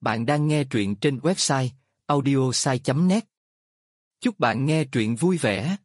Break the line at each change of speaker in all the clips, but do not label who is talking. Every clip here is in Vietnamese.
Bạn đang nghe truyện trên website audiosai.net. Chúc bạn nghe truyện vui vẻ.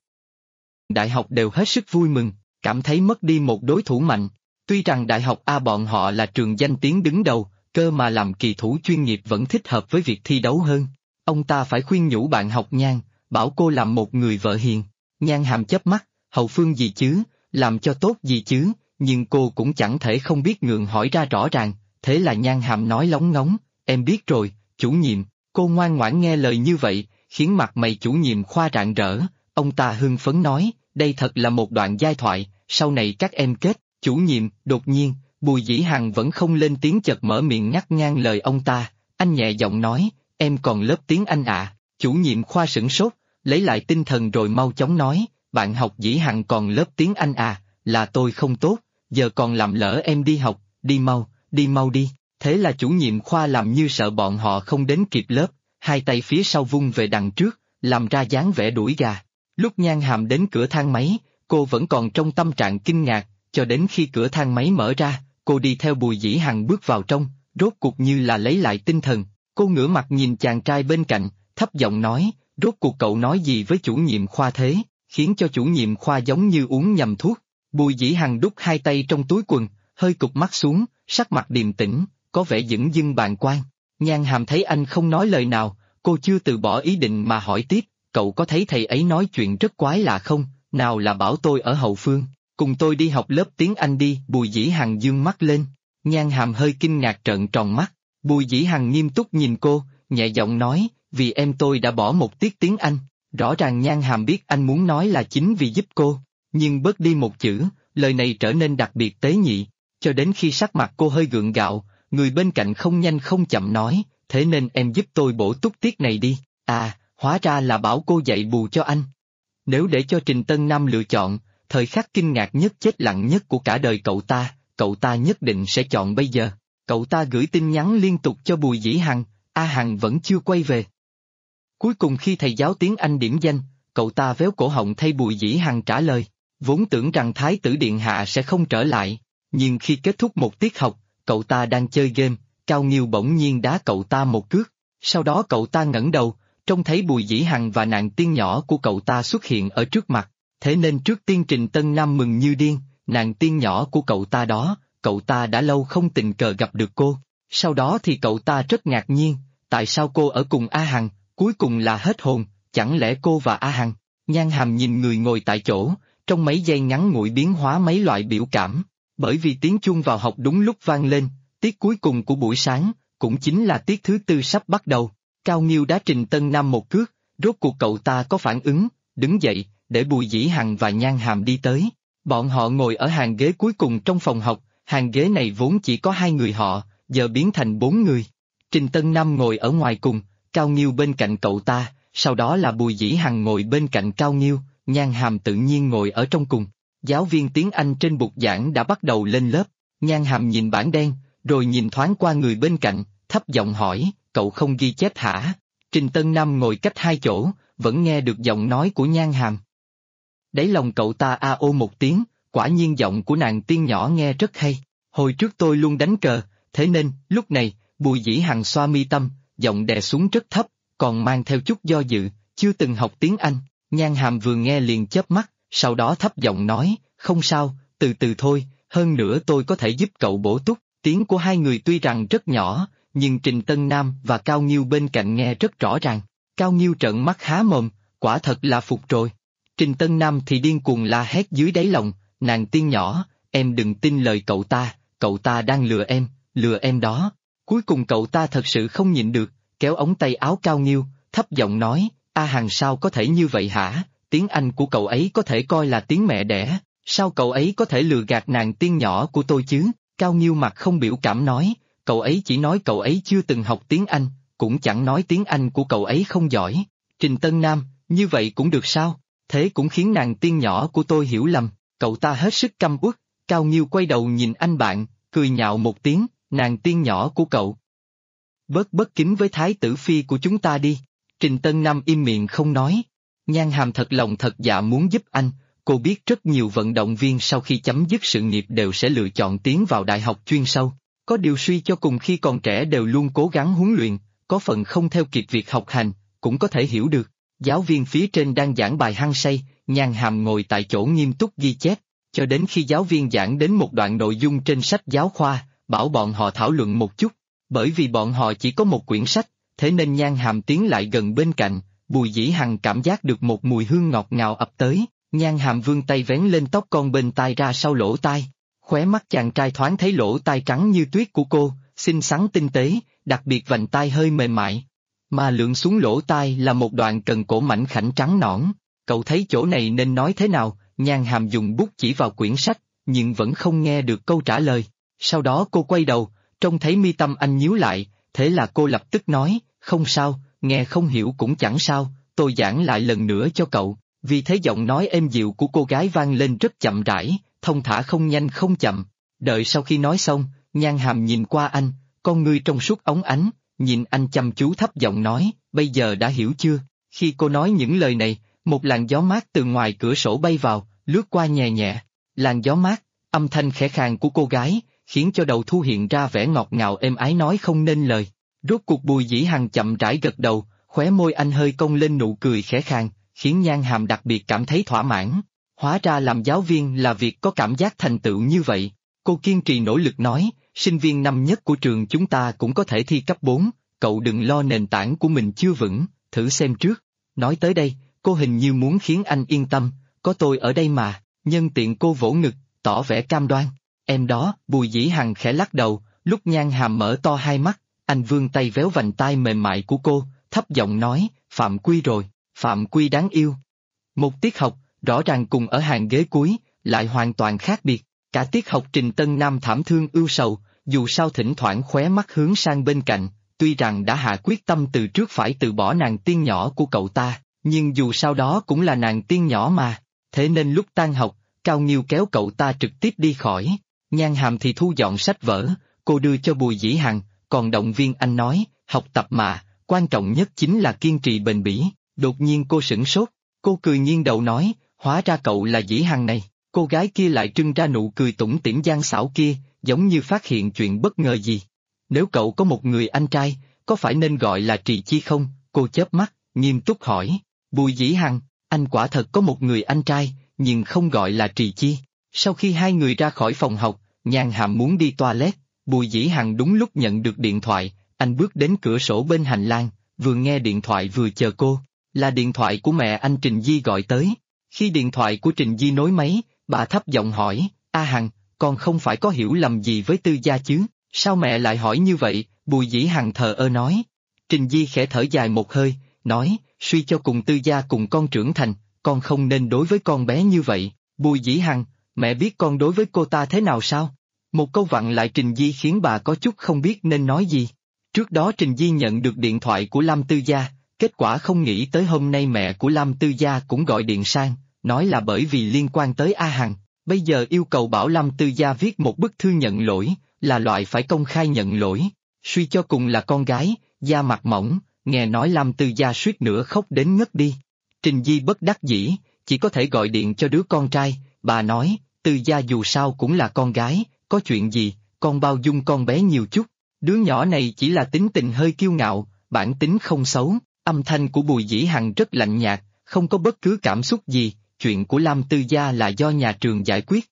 Đại học đều hết sức vui mừng, cảm thấy mất đi một đối thủ mạnh. Tuy rằng Đại học A bọn họ là trường danh tiếng đứng đầu, cơ mà làm kỳ thủ chuyên nghiệp vẫn thích hợp với việc thi đấu hơn. Ông ta phải khuyên nhủ bạn học Nhan, bảo cô làm một người vợ hiền. Nhan Hàm chớp mắt, Hậu Phương gì chứ, làm cho tốt gì chứ, nhưng cô cũng chẳng thể không biết ngượng hỏi ra rõ ràng, thế là Nhan Hàm nói lóng ngóng, em biết rồi, chủ nhiệm. Cô ngoan ngoãn nghe lời như vậy, khiến mặt mày chủ nhiệm khoa rạng rỡ. Ông ta hưng phấn nói, đây thật là một đoạn giai thoại, sau này các em kết. Chủ nhiệm. Đột nhiên, Bùi Dĩ Hằng vẫn không lên tiếng, chợt mở miệng ngắt ngang lời ông ta. Anh nhẹ giọng nói, em còn lớp tiếng Anh ạ. Chủ nhiệm khoa sửng sốt, lấy lại tinh thần rồi mau chóng nói, bạn học Dĩ Hằng còn lớp tiếng Anh à, là tôi không tốt, giờ còn làm lỡ em đi học, đi mau đi. Thế là chủ nhiệm khoa làm như sợ bọn họ không đến kịp lớp, hai tay phía sau vung về đằng trước, làm ra dáng vẻ đuổi gà. Lúc Nhan Hàm đến cửa thang máy, cô vẫn còn trong tâm trạng kinh ngạc, cho đến khi cửa thang máy mở ra, cô đi theo Bùi Dĩ Hằng bước vào trong, rốt cuộc như là lấy lại tinh thần. Cô ngửa mặt nhìn chàng trai bên cạnh, thấp giọng nói, rốt cuộc cậu nói gì với chủ nhiệm khoa thế, khiến cho chủ nhiệm khoa giống như uống nhầm thuốc. Bùi Dĩ Hằng đút hai tay trong túi quần, hơi cụp mắt xuống, sắc mặt điềm tĩnh, có vẻ dửng dưng bàng quan. Nhan Hàm thấy anh không nói lời nào, cô chưa từ bỏ ý định mà hỏi tiếp, cậu có thấy thầy ấy nói chuyện rất quái lạ không, nào là bảo tôi ở hậu phương, cùng tôi đi học lớp tiếng Anh đi. Bùi Dĩ Hằng dương mắt lên, Nhan Hàm hơi kinh ngạc trợn tròn mắt. Bùi Dĩ Hằng nghiêm túc nhìn cô, nhẹ giọng nói, vì em tôi đã bỏ một tiết tiếng Anh. Rõ ràng Nhan Hàm biết anh muốn nói là chính vì giúp cô, nhưng bớt đi một chữ, lời này trở nên đặc biệt tế nhị, cho đến khi sắc mặt cô hơi gượng gạo, người bên cạnh không nhanh không chậm nói, thế nên em giúp tôi bổ túc tiết này đi. À, hóa ra là bảo cô dạy bù cho anh. Nếu để cho Trình Tân Nam lựa chọn, thời khắc kinh ngạc nhất chết lặng nhất của cả đời cậu ta nhất định sẽ chọn bây giờ. Cậu ta gửi tin nhắn liên tục cho Bùi Dĩ Hằng, A Hằng vẫn chưa quay về. Cuối cùng khi thầy giáo tiếng Anh điểm danh, cậu ta véo cổ họng thay Bùi Dĩ Hằng trả lời, vốn tưởng rằng Thái tử Điện Hạ sẽ không trở lại, nhưng khi kết thúc một tiết học, cậu ta đang chơi game, Cao Nghiêu bỗng nhiên đá cậu ta một cước, sau đó cậu ta ngẩng đầu, trông thấy Bùi Dĩ Hằng và nàng tiên nhỏ của cậu ta xuất hiện ở trước mặt, thế nên trước tiên Trình Tân Nam mừng như điên, nàng tiên nhỏ của cậu ta đó, cậu ta đã lâu không tình cờ gặp được cô, sau đó thì cậu ta rất ngạc nhiên, tại sao cô ở cùng A Hằng, cuối cùng là hết hồn, chẳng lẽ cô và A Hằng? Nhan Hàm nhìn người ngồi tại chỗ, trong mấy giây ngắn ngủi biến hóa mấy loại biểu cảm, bởi vì tiếng chuông vào học đúng lúc vang lên, tiết cuối cùng của buổi sáng, cũng chính là tiết thứ tư sắp bắt đầu. Cao Nghiêu đá Trình Tân Nam một cước, rốt cuộc cậu ta có phản ứng, đứng dậy, để Bùi Dĩ Hằng và Nhan Hàm đi tới. Bọn họ ngồi ở hàng ghế cuối cùng trong phòng học, hàng ghế này vốn chỉ có hai người họ, giờ biến thành 4 người. Trình Tân Nam ngồi ở ngoài cùng, Cao Nghiêu bên cạnh cậu ta, sau đó là Bùi Dĩ Hằng ngồi bên cạnh Cao Nghiêu, Nhan Hàm tự nhiên ngồi ở trong cùng. Giáo viên tiếng Anh trên bục giảng đã bắt đầu lên lớp, Nhan Hàm nhìn bảng đen, rồi nhìn thoáng qua người bên cạnh, thấp giọng hỏi, cậu không ghi chép hả? Trình Tân Nam ngồi cách hai chỗ, vẫn nghe được giọng nói của Nhan Hàm. Đáy lòng cậu ta a ô một tiếng, quả nhiên giọng của nàng tiên nhỏ nghe rất hay, hồi trước tôi luôn đánh cờ, thế nên, lúc này, Bùi Dĩ Hằng xoa mi tâm, giọng đè xuống rất thấp, còn mang theo chút do dự, chưa từng học tiếng Anh. Nhan Hàm vừa nghe liền chớp mắt, sau đó thấp giọng nói, không sao, từ từ thôi, hơn nữa tôi có thể giúp cậu bổ túc. Tiếng của hai người tuy rằng rất nhỏ, nhưng Trình Tân Nam và Cao Nghiêu bên cạnh nghe rất rõ ràng. Cao Nghiêu trợn mắt há mồm, quả thật là phục rồi. Trình Tân Nam thì điên cuồng la hét dưới đáy lòng, nàng tiên nhỏ, em đừng tin lời cậu ta đang lừa em đó. Cuối cùng cậu ta thật sự không nhịn được, kéo ống tay áo Cao Nghiêu, thấp giọng nói, A Hằng sao có thể như vậy hả, tiếng Anh của cậu ấy có thể coi là tiếng mẹ đẻ, sao cậu ấy có thể lừa gạt nàng tiên nhỏ của tôi chứ? Cao Nghiêu mặt không biểu cảm nói, cậu ấy chỉ nói cậu ấy chưa từng học tiếng Anh, cũng chẳng nói tiếng Anh của cậu ấy không giỏi. Trình Tân Nam, như vậy cũng được sao? Thế cũng khiến nàng tiên nhỏ của tôi hiểu lầm, cậu ta hết sức căm uất. Cao Nghiêu quay đầu nhìn anh bạn, cười nhạo một tiếng, nàng tiên nhỏ của cậu. Bất kính với thái tử phi của chúng ta đi. Trình Tân Nam im miệng không nói. Nhan Hàm thật lòng thật dạ muốn giúp anh, cô biết rất nhiều vận động viên sau khi chấm dứt sự nghiệp đều sẽ lựa chọn tiến vào đại học chuyên sâu, Có điều suy cho cùng khi còn trẻ đều luôn cố gắng huấn luyện, có phần không theo kịp việc học hành, cũng có thể hiểu được. Giáo viên phía trên đang giảng bài hăng say, Nhan Hàm ngồi tại chỗ nghiêm túc ghi chép, cho đến khi giáo viên giảng đến một đoạn nội dung trên sách giáo khoa, bảo bọn họ thảo luận một chút. Bởi vì bọn họ chỉ có một quyển sách, thế nên Nhan Hàm tiến lại gần bên cạnh, Bùi Dĩ Hằng cảm giác được một mùi hương ngọt ngào ập tới, Nhan Hàm vươn tay vén lên tóc con bên tai ra sau lỗ tai. Khóe mắt chàng trai thoáng thấy lỗ tai trắng như tuyết của cô, xinh xắn tinh tế, đặc biệt vành tai hơi mềm mại. Mà lượn xuống lỗ tai là một đoạn cần cổ mảnh khảnh trắng nõn. Cậu thấy chỗ này nên nói thế nào? Nhan Hàm dùng bút chỉ vào quyển sách, nhưng vẫn không nghe được câu trả lời. Sau đó cô quay đầu, trông thấy mi tâm anh nhíu lại, thế là cô lập tức nói, không sao, nghe không hiểu cũng chẳng sao, tôi giảng lại lần nữa cho cậu. Vì thế giọng nói êm dịu của cô gái vang lên rất chậm rãi, thông thả không nhanh không chậm. Đợi sau khi nói xong, Nhan Hàm nhìn qua anh, con ngươi trong suốt óng ánh, nhìn anh chăm chú thấp giọng nói, bây giờ đã hiểu chưa? Khi cô nói những lời này, một làn gió mát từ ngoài cửa sổ bay vào, lướt qua nhẹ nhẹ. Làn gió mát, âm thanh khẽ khàng của cô gái, khiến cho đầu thu hiện ra vẻ ngọt ngào êm ái nói không nên lời. Rốt cuộc Bùi Dĩ Hằng chậm rãi gật đầu, khóe môi anh hơi cong lên nụ cười khẽ khàng, khiến Nhan Hàm đặc biệt cảm thấy thỏa mãn. Hóa ra làm giáo viên là việc có cảm giác thành tựu như vậy. Cô kiên trì nỗ lực nói, sinh viên năm nhất của trường chúng ta cũng có thể thi cấp 4, cậu đừng lo nền tảng của mình chưa vững, thử xem trước. Nói tới đây, cô hình như muốn khiến anh yên tâm, có tôi ở đây mà, nhân tiện cô vỗ ngực, tỏ vẻ cam đoan. Em đó, Bùi Dĩ Hằng khẽ lắc đầu, lúc Nhan Hàm mở to hai mắt, anh vươn tay véo vành tai mềm mại của cô, thấp giọng nói, Phạm Quy rồi, Phạm Quy đáng yêu. Một tiết học, rõ ràng cùng ở hàng ghế cuối, lại hoàn toàn khác biệt. Cả tiết học Trình Tân Nam thảm thương ưu sầu, dù sao thỉnh thoảng khóe mắt hướng sang bên cạnh, tuy rằng đã hạ quyết tâm từ trước phải từ bỏ nàng tiên nhỏ của cậu ta, nhưng dù sao đó cũng là nàng tiên nhỏ mà. Thế nên lúc tan học, Cao Nghiêu kéo cậu ta trực tiếp đi khỏi. Nhan Hàm thì thu dọn sách vở, cô đưa cho Bùi Dĩ Hằng, còn động viên anh nói, học tập mà, quan trọng nhất chính là kiên trì bền bỉ. Đột nhiên cô sửng sốt, cô cười nghiêng đầu nói, hóa ra cậu là Dĩ Hằng này. Cô gái kia lại trưng ra nụ cười tủm tỉm gian xảo kia, giống như phát hiện chuyện bất ngờ gì. Nếu cậu có một người anh trai, có phải nên gọi là Trì Chi không? Cô chớp mắt, nghiêm túc hỏi. Bùi Dĩ Hằng, anh quả thật có một người anh trai, nhưng không gọi là Trì Chi. Sau khi hai người ra khỏi phòng học, Nhan Hàm muốn đi toilet, Bùi Dĩ Hằng đúng lúc nhận được điện thoại, anh bước đến cửa sổ bên hành lang, vừa nghe điện thoại vừa chờ cô. Là điện thoại của mẹ anh Trình Di gọi tới. Khi điện thoại của Trình Di nối máy, bà thấp giọng hỏi, A Hằng, con không phải có hiểu lầm gì với Tư Gia chứ? Sao mẹ lại hỏi như vậy? Bùi Dĩ Hằng thờ ơ nói. Trình Di khẽ thở dài một hơi, nói, suy cho cùng Tư Gia cùng con trưởng thành, con không nên đối với con bé như vậy. Bùi Dĩ Hằng, mẹ biết con đối với cô ta thế nào sao? Một câu vặn lại Trình Di khiến bà có chút không biết nên nói gì. Trước đó Trình Di nhận được điện thoại của Lam Tư Gia, kết quả không nghĩ tới hôm nay mẹ của Lam Tư Gia cũng gọi điện sang, nói là bởi vì liên quan tới A Hằng, bây giờ yêu cầu bảo Lam Tư Gia viết một bức thư nhận lỗi, là loại phải công khai nhận lỗi. Suy cho cùng là con gái, da mặt mỏng, nghe nói Lam Tư Gia suýt nữa khóc đến ngất đi. Trình Di bất đắc dĩ, chỉ có thể gọi điện cho đứa con trai, bà nói, Tư Gia dù sao cũng là con gái, có chuyện gì, con bao dung con bé nhiều chút, đứa nhỏ này chỉ là tính tình hơi kiêu ngạo, bản tính không xấu. Âm thanh của Bùi Dĩ Hằng rất lạnh nhạt, không có bất cứ cảm xúc gì, chuyện của Lam Tư Gia là do nhà trường giải quyết.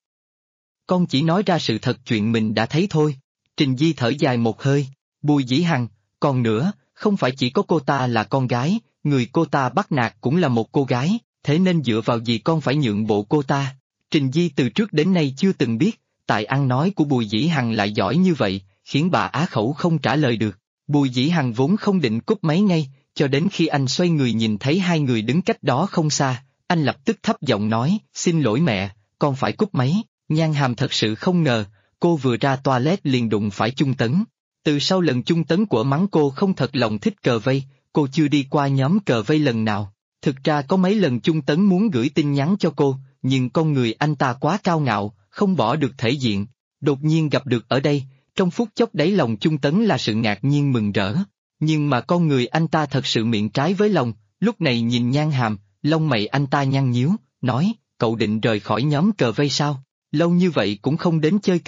Con chỉ nói ra sự thật chuyện mình đã thấy thôi. Trình Di thở dài một hơi, Bùi Dĩ Hằng, còn nữa, không phải chỉ có cô ta là con gái, người cô ta bắt nạt cũng là một cô gái, thế nên dựa vào gì con phải nhượng bộ cô ta. Trình Di từ trước đến nay chưa từng biết, tại ăn nói của Bùi Dĩ Hằng lại giỏi như vậy, khiến bà á khẩu không trả lời được. Bùi Dĩ Hằng vốn không định cúp máy ngay, cho đến khi anh xoay người nhìn thấy hai người đứng cách đó không xa, anh lập tức thấp giọng nói, xin lỗi mẹ, con phải cúp máy. Nhan Hàm thật sự không ngờ, cô vừa ra toilet liền đụng phải Chung Tấn. Từ sau lần Chung Tấn của mắng cô không thật lòng thích cờ vây, cô chưa đi qua nhóm cờ vây lần nào. Thực ra có mấy lần Chung Tấn muốn gửi tin nhắn cho cô, nhưng con người anh ta quá cao ngạo, không bỏ được thể diện. Đột nhiên gặp được ở đây, trong phút chốc đáy lòng Chung Tấn là sự ngạc nhiên mừng rỡ. Nhưng mà con người anh ta thật sự miệng trái với lòng, lúc này nhìn Nhan Hàm, lông mày anh ta nhăn nhíu, nói, cậu định rời khỏi nhóm cờ vây sao? Lâu như vậy cũng không đến chơi cờ,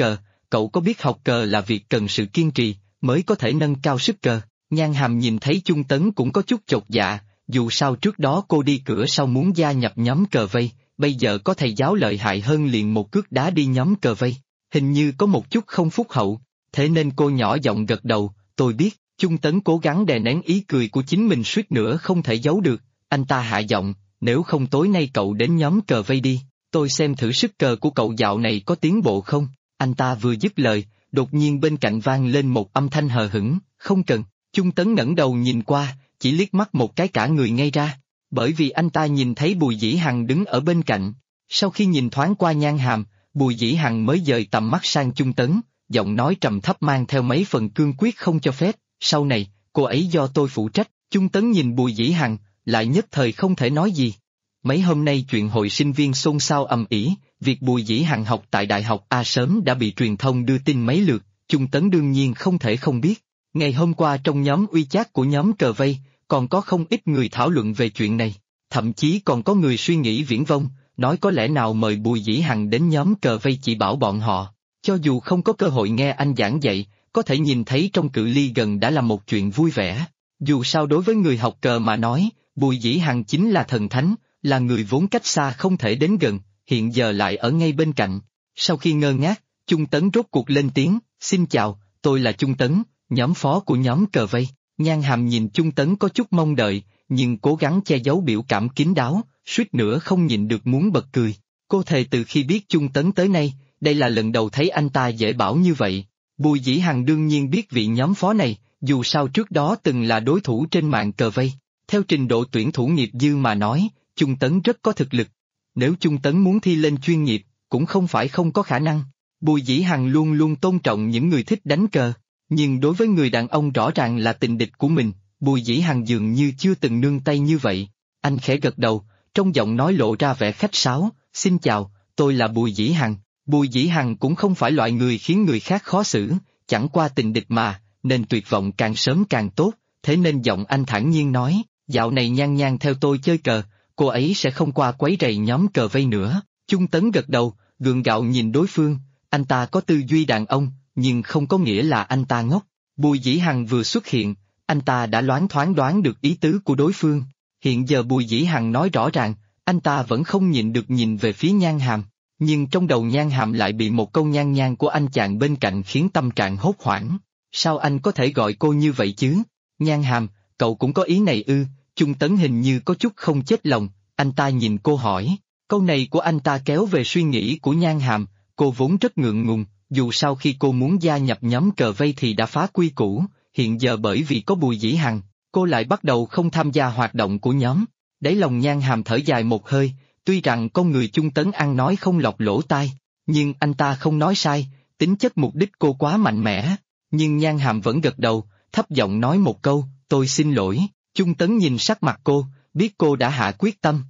cậu có biết học cờ là việc cần sự kiên trì, mới có thể nâng cao sức cờ. Nhan Hàm nhìn thấy Chung Tấn cũng có chút chột dạ, dù sao trước đó cô đi cửa sau muốn gia nhập nhóm cờ vây, bây giờ có thầy giáo lợi hại hơn liền một cước đá đi nhóm cờ vây, hình như có một chút không phúc hậu, thế nên cô nhỏ giọng gật đầu, tôi biết. Chung Tấn cố gắng đè nén ý cười của chính mình suýt nữa không thể giấu được, anh ta hạ giọng, nếu không tối nay cậu đến nhóm cờ vây đi, tôi xem thử sức cờ của cậu dạo này có tiến bộ không. Anh ta vừa dứt lời, đột nhiên bên cạnh vang lên một âm thanh hờ hững, không cần. Chung Tấn ngẩng đầu nhìn qua, chỉ liếc mắt một cái cả người ngay ra, bởi vì anh ta nhìn thấy Bùi Dĩ Hằng đứng ở bên cạnh. Sau khi nhìn thoáng qua Nhan Hàm, Bùi Dĩ Hằng mới dời tầm mắt sang Chung Tấn, giọng nói trầm thấp mang theo mấy phần cương quyết không cho phép, sau này, cô ấy do tôi phụ trách. Chung Tấn nhìn Bùi Dĩ Hằng, lại nhất thời không thể nói gì. Mấy hôm nay chuyện hội sinh viên xôn xao ầm ĩ, việc Bùi Dĩ Hằng học tại Đại học A sớm đã bị truyền thông đưa tin mấy lượt, Chung Tấn đương nhiên không thể không biết. Ngày hôm qua trong nhóm WeChat của nhóm cờ vây, còn có không ít người thảo luận về chuyện này, thậm chí còn có người suy nghĩ viển vông, nói có lẽ nào mời Bùi Dĩ Hằng đến nhóm cờ vây chỉ bảo bọn họ, cho dù không có cơ hội nghe anh giảng dạy, có thể nhìn thấy trong cự ly gần đã là một chuyện vui vẻ. Dù sao đối với người học cờ mà nói, Bùi Dĩ Hằng chính là thần thánh, là người vốn cách xa không thể đến gần, hiện giờ lại ở ngay bên cạnh. Sau khi ngơ ngác, Chung Tấn rốt cuộc lên tiếng, xin chào, tôi là Chung Tấn, nhóm phó của nhóm cờ vây. Nhan Hàm nhìn Chung Tấn có chút mong đợi, nhưng cố gắng che giấu biểu cảm kín đáo, suýt nữa không nhịn được muốn bật cười. Cô thề từ khi biết Chung Tấn tới nay, đây là lần đầu thấy anh ta dễ bảo như vậy. Bùi Dĩ Hằng đương nhiên biết vị nhóm phó này, dù sao trước đó từng là đối thủ trên mạng cờ vây. Theo trình độ tuyển thủ nghiệp dư mà nói, Chung Tấn rất có thực lực. Nếu Chung Tấn muốn thi lên chuyên nghiệp, cũng không phải không có khả năng. Bùi Dĩ Hằng luôn luôn tôn trọng những người thích đánh cờ, nhưng đối với người đàn ông rõ ràng là tình địch của mình, Bùi Dĩ Hằng dường như chưa từng nương tay như vậy. Anh khẽ gật đầu, trong giọng nói lộ ra vẻ khách sáo, xin chào, tôi là Bùi Dĩ Hằng. Bùi Dĩ Hằng cũng không phải loại người khiến người khác khó xử, chẳng qua tình địch mà, nên tuyệt vọng càng sớm càng tốt, thế nên giọng anh thản nhiên nói, dạo này Nhan Nhan theo tôi chơi cờ, cô ấy sẽ không qua quấy rầy nhóm cờ vây nữa. Chung Tấn gật đầu, gượng gạo nhìn đối phương, anh ta có tư duy đàn ông, nhưng không có nghĩa là anh ta ngốc. Bùi Dĩ Hằng vừa xuất hiện, anh ta đã loáng thoáng đoán được ý tứ của đối phương. Hiện giờ Bùi Dĩ Hằng nói rõ ràng, anh ta vẫn không nhịn được nhìn về phía Nhan Hàm, nhưng trong đầu Nhan Hàm lại bị một câu nhan nhan của anh chàng bên cạnh khiến tâm trạng hốt hoảng. Sao anh có thể gọi cô như vậy chứ? Nhan Hàm, cậu cũng có ý này ư? Chung Tấn hình như có chút không chết lòng, anh ta nhìn cô hỏi. Câu này của anh ta kéo về suy nghĩ của Nhan Hàm, cô vốn rất ngượng ngùng, dù sao khi cô muốn gia nhập nhóm cờ vây thì đã phá quy củ, hiện giờ bởi vì có Bùi Dĩ Hằng, cô lại bắt đầu không tham gia hoạt động của nhóm. Đáy lòng Nhan Hàm thở dài một hơi, tuy rằng con người Chung Tấn ăn nói không lọt lỗ tai, nhưng anh ta không nói sai, tính chất mục đích cô quá mạnh mẽ. Nhưng Nhan Hàm vẫn gật đầu, thấp giọng nói một câu, tôi xin lỗi. Chung Tấn nhìn sắc mặt cô, biết cô đã hạ quyết tâm.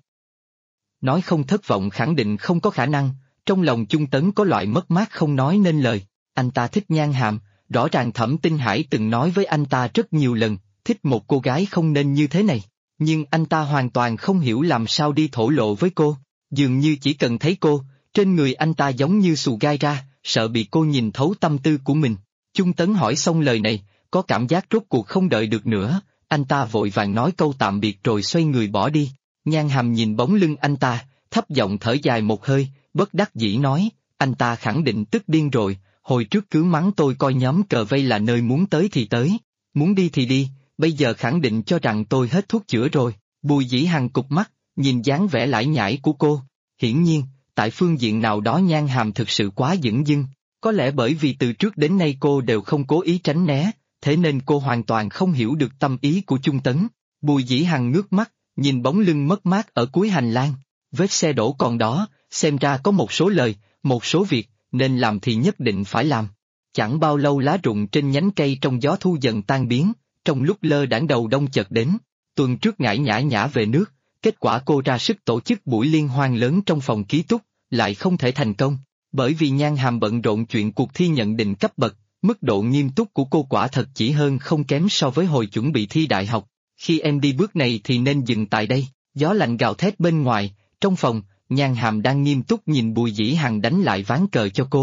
Nói không thất vọng khẳng định không có khả năng, trong lòng Chung Tấn có loại mất mát không nói nên lời. Anh ta thích Nhan Hàm, rõ ràng Thẩm Tinh Hải từng nói với anh ta rất nhiều lần, thích một cô gái không nên như thế này. Nhưng anh ta hoàn toàn không hiểu làm sao đi thổ lộ với cô, dường như chỉ cần thấy cô, trên người anh ta giống như xù gai ra, sợ bị cô nhìn thấu tâm tư của mình. Chung Tấn hỏi xong lời này, có cảm giác rốt cuộc không đợi được nữa, anh ta vội vàng nói câu tạm biệt rồi xoay người bỏ đi. Nhan Hàm nhìn bóng lưng anh ta, thấp giọng thở dài một hơi, bất đắc dĩ nói, anh ta khẳng định tức điên rồi, hồi trước cứ mắng tôi coi nhóm cờ vây là nơi muốn tới thì tới, muốn đi thì đi, bây giờ khẳng định cho rằng tôi hết thuốc chữa rồi. Bùi Dĩ Hằng cụp mắt, nhìn dáng vẻ lải nhải của cô. Hiển nhiên, tại phương diện nào đó Nhan Hàm thực sự quá dửng dưng, có lẽ bởi vì từ trước đến nay cô đều không cố ý tránh né, thế nên cô hoàn toàn không hiểu được tâm ý của Chung Tấn. Bùi Dĩ Hằng ngước mắt, nhìn bóng lưng mất mát ở cuối hành lang, vết xe đổ còn đó, xem ra có một số lời, một số việc, nên làm thì nhất định phải làm. Chẳng bao lâu lá rụng trên nhánh cây trong gió thu dần tan biến, trong lúc lơ đãng đầu đông chợt đến. Tuần trước ngải nhã nhã về nước, kết quả cô ra sức tổ chức buổi liên hoan lớn trong phòng ký túc, lại không thể thành công, bởi vì Nhan Hàm bận rộn chuyện cuộc thi nhận định cấp bậc, mức độ nghiêm túc của cô quả thật chỉ hơn không kém so với hồi chuẩn bị thi đại học. Khi em đi bước này thì nên dừng tại đây. Gió lạnh gào thét bên ngoài, trong phòng, Nhan Hàm đang nghiêm túc nhìn Bùi Dĩ Hằng đánh lại ván cờ cho cô.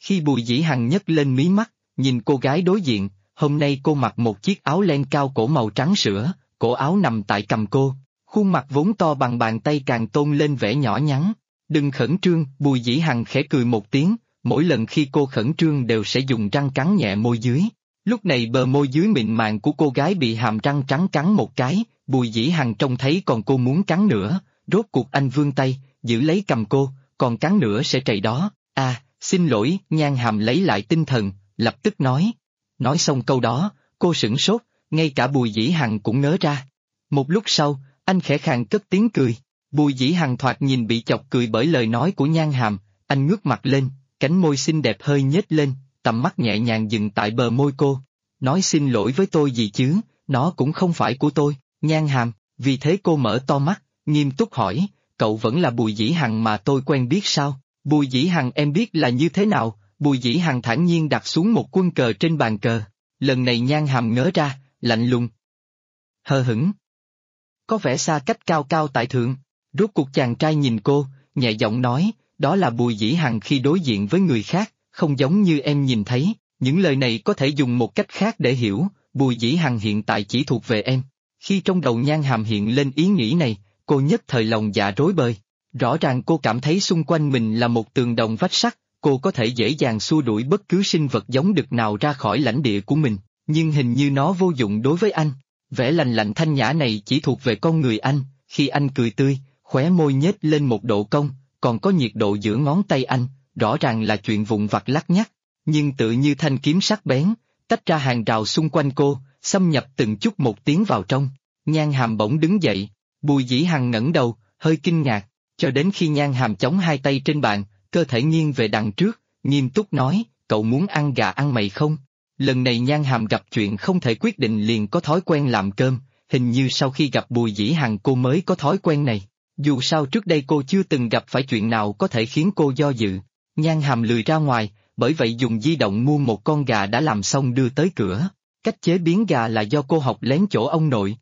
Khi Bùi Dĩ Hằng nhấc lên mí mắt, nhìn cô gái đối diện, hôm nay cô mặc một chiếc áo len cao cổ màu trắng sữa, cổ áo nằm tại cằm cô, khuôn mặt vốn to bằng bàn tay càng tôn lên vẻ nhỏ nhắn. Đừng khẩn trương, Bùi Dĩ Hằng khẽ cười một tiếng, mỗi lần khi cô khẩn trương đều sẽ dùng răng cắn nhẹ môi dưới. Lúc này bờ môi dưới mịn màng của cô gái bị hàm răng trắng cắn một cái, Bùi Dĩ Hằng trông thấy còn cô muốn cắn nữa, rốt cuộc anh vươn tay, giữ lấy cầm cô, còn cắn nữa sẽ trầy đó. À, xin lỗi, Nhan Hàm lấy lại tinh thần, lập tức nói. Nói xong câu đó, cô sửng sốt, ngay cả Bùi Dĩ Hằng cũng ngớ ra. Một lúc sau, anh khẽ khàng cất tiếng cười. Bùi Dĩ Hằng thoạt nhìn bị chọc cười bởi lời nói của Nhan Hàm, anh ngước mặt lên, cánh môi xinh đẹp hơi nhếch lên, tầm mắt nhẹ nhàng dừng tại bờ môi cô. Nói xin lỗi với tôi gì chứ, nó cũng không phải của tôi, Nhan Hàm, vì thế cô mở to mắt, nghiêm túc hỏi, cậu vẫn là Bùi Dĩ Hằng mà tôi quen biết sao? Bùi Dĩ Hằng em biết là như thế nào? Bùi Dĩ Hằng thản nhiên đặt xuống một quân cờ trên bàn cờ, lần này Nhan Hàm ngớ ra, lạnh lùng. Hờ hững. Có vẻ xa cách cao cao tại thượng, rốt cuộc chàng trai nhìn cô, nhẹ giọng nói, đó là Bùi Dĩ Hằng khi đối diện với người khác, không giống như em nhìn thấy, những lời này có thể dùng một cách khác để hiểu, Bùi Dĩ Hằng hiện tại chỉ thuộc về em. Khi trong đầu Nhan Hàm hiện lên ý nghĩ này, cô nhất thời lòng dạ rối bời. Rõ ràng cô cảm thấy xung quanh mình là một tường đồng vách sắt, cô có thể dễ dàng xua đuổi bất cứ sinh vật giống đực nào ra khỏi lãnh địa của mình, nhưng hình như nó vô dụng đối với anh. Vẻ lành lạnh thanh nhã này chỉ thuộc về con người anh, khi anh cười tươi, khóe môi nhếch lên một độ cong, còn có nhiệt độ giữa ngón tay anh, rõ ràng là chuyện vụn vặt lắt nhắt, nhưng tự như thanh kiếm sắc bén, tách ra hàng rào xung quanh cô, xâm nhập từng chút một tiến vào trong. Nhan Hàm bỗng đứng dậy, Bùi Dĩ Hằng ngẩng đầu, hơi kinh ngạc, cho đến khi Nhan Hàm chống hai tay trên bàn, cơ thể nghiêng về đằng trước, nghiêm túc nói, cậu muốn ăn gà ăn mày không? Lần này Nhan Hàm gặp chuyện không thể quyết định liền có thói quen làm cơm, hình như sau khi gặp Bùi Dĩ Hằng cô mới có thói quen này. Dù sao trước đây cô chưa từng gặp phải chuyện nào có thể khiến cô do dự. Nhan Hàm lười ra ngoài, bởi vậy dùng di động mua một con gà đã làm xong đưa tới cửa. Cách chế biến gà là do cô học lén chỗ ông nội.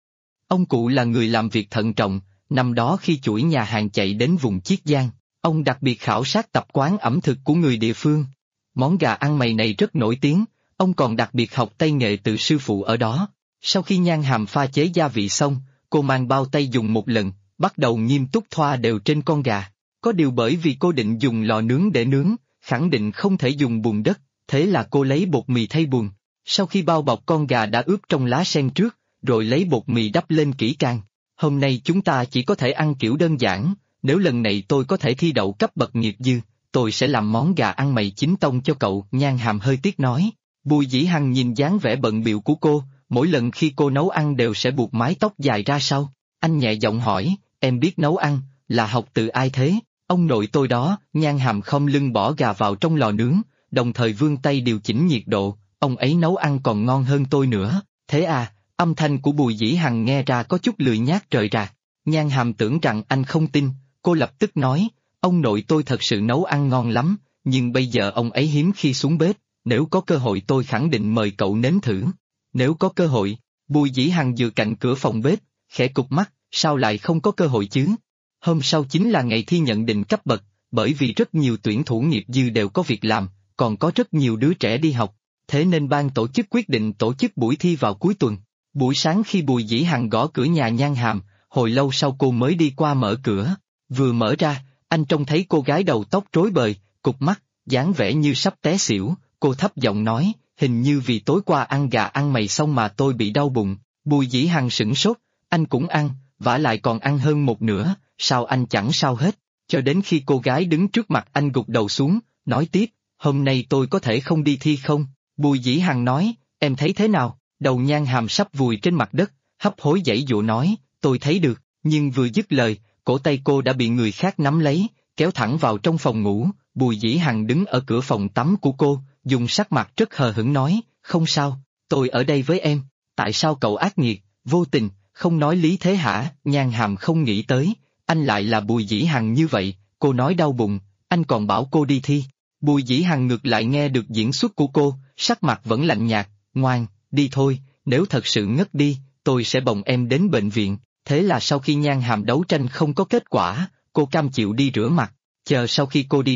Ông cụ là người làm việc thận trọng, năm đó khi chuỗi nhà hàng chạy đến vùng Chiết Giang, ông đặc biệt khảo sát tập quán ẩm thực của người địa phương. Món gà ăn mày này rất nổi tiếng, ông còn đặc biệt học tay nghề từ sư phụ ở đó. Sau khi Nhan Hàm pha chế gia vị xong, cô mang bao tay dùng một lần, bắt đầu nghiêm túc thoa đều trên con gà. Có điều bởi vì cô định dùng lò nướng để nướng, khẳng định không thể dùng bùn đất, thế là cô lấy bột mì thay bùn. Sau khi bao bọc con gà đã ướp trong lá sen trước, rồi lấy bột mì đắp lên kỹ càng. Hôm nay chúng ta chỉ có thể ăn kiểu đơn giản, nếu lần này tôi có thể thi đậu cấp bậc nghiệp dư, tôi sẽ làm món gà ăn mày chính tông cho cậu, Nhan Hàm hơi tiếc nói. Bùi Dĩ Hằng nhìn dáng vẻ bận bịu của cô, mỗi lần khi cô nấu ăn đều sẽ buộc mái tóc dài ra sau. Anh nhẹ giọng hỏi, em biết nấu ăn, là học từ ai thế? Ông nội tôi đó. Nhan Hàm khom lưng bỏ gà vào trong lò nướng, đồng thời vươn tay điều chỉnh nhiệt độ, ông ấy nấu ăn còn ngon hơn tôi nữa. Thế à? Âm thanh của Bùi Dĩ Hằng nghe ra có chút lười nhác rời rạc. Nhan Hàm tưởng rằng anh không tin, cô lập tức nói, ông nội tôi thật sự nấu ăn ngon lắm, nhưng bây giờ ông ấy hiếm khi xuống bếp, nếu có cơ hội tôi khẳng định mời cậu nếm thử. Nếu có cơ hội, Bùi Dĩ Hằng dựa cạnh cửa phòng bếp, khẽ cụp mắt, sao lại không có cơ hội chứ? Hôm sau chính là ngày thi nhận định cấp bậc, bởi vì rất nhiều tuyển thủ nghiệp dư đều có việc làm, còn có rất nhiều đứa trẻ đi học, thế nên ban tổ chức quyết định tổ chức buổi thi vào cuối tuần. Buổi sáng khi Bùi Dĩ Hằng gõ cửa nhà Nhan Hàm, hồi lâu sau cô mới đi qua mở cửa, vừa mở ra, anh trông thấy cô gái đầu tóc rối bời, cụp mắt, dáng vẻ như sắp té xỉu, cô thấp giọng nói, hình như vì tối qua ăn gà ăn mày xong mà tôi bị đau bụng. Bùi Dĩ Hằng sửng sốt, anh cũng ăn, vả lại còn ăn hơn một nửa, sao anh chẳng sao hết, cho đến khi cô gái đứng trước mặt anh gục đầu xuống, nói tiếp, hôm nay tôi có thể không đi thi không? Bùi Dĩ Hằng nói, em thấy thế nào? Đầu Nhan Hàm sắp vùi trên mặt đất, hấp hối giãy giụa nói, tôi thấy được, nhưng vừa dứt lời, cổ tay cô đã bị người khác nắm lấy, kéo thẳng vào trong phòng ngủ. Bùi Dĩ Hằng đứng ở cửa phòng tắm của cô, dùng sắc mặt rất hờ hững nói, không sao, tôi ở đây với em. Tại sao cậu ác nghiệt, vô tình, không nói lý thế hả? Nhan Hàm không nghĩ tới, anh lại là Bùi Dĩ Hằng như vậy, cô nói đau bụng, anh còn bảo cô đi thi. Bùi Dĩ Hằng ngược lại nghe được diễn xuất của cô, sắc mặt vẫn lạnh nhạt, ngoan, đi thôi, nếu thật sự ngất đi, tôi sẽ bồng em đến bệnh viện. Thế là sau khi Nhan Hàm đấu tranh không có kết quả, cô cam chịu đi rửa mặt, chờ sau khi cô đi ra,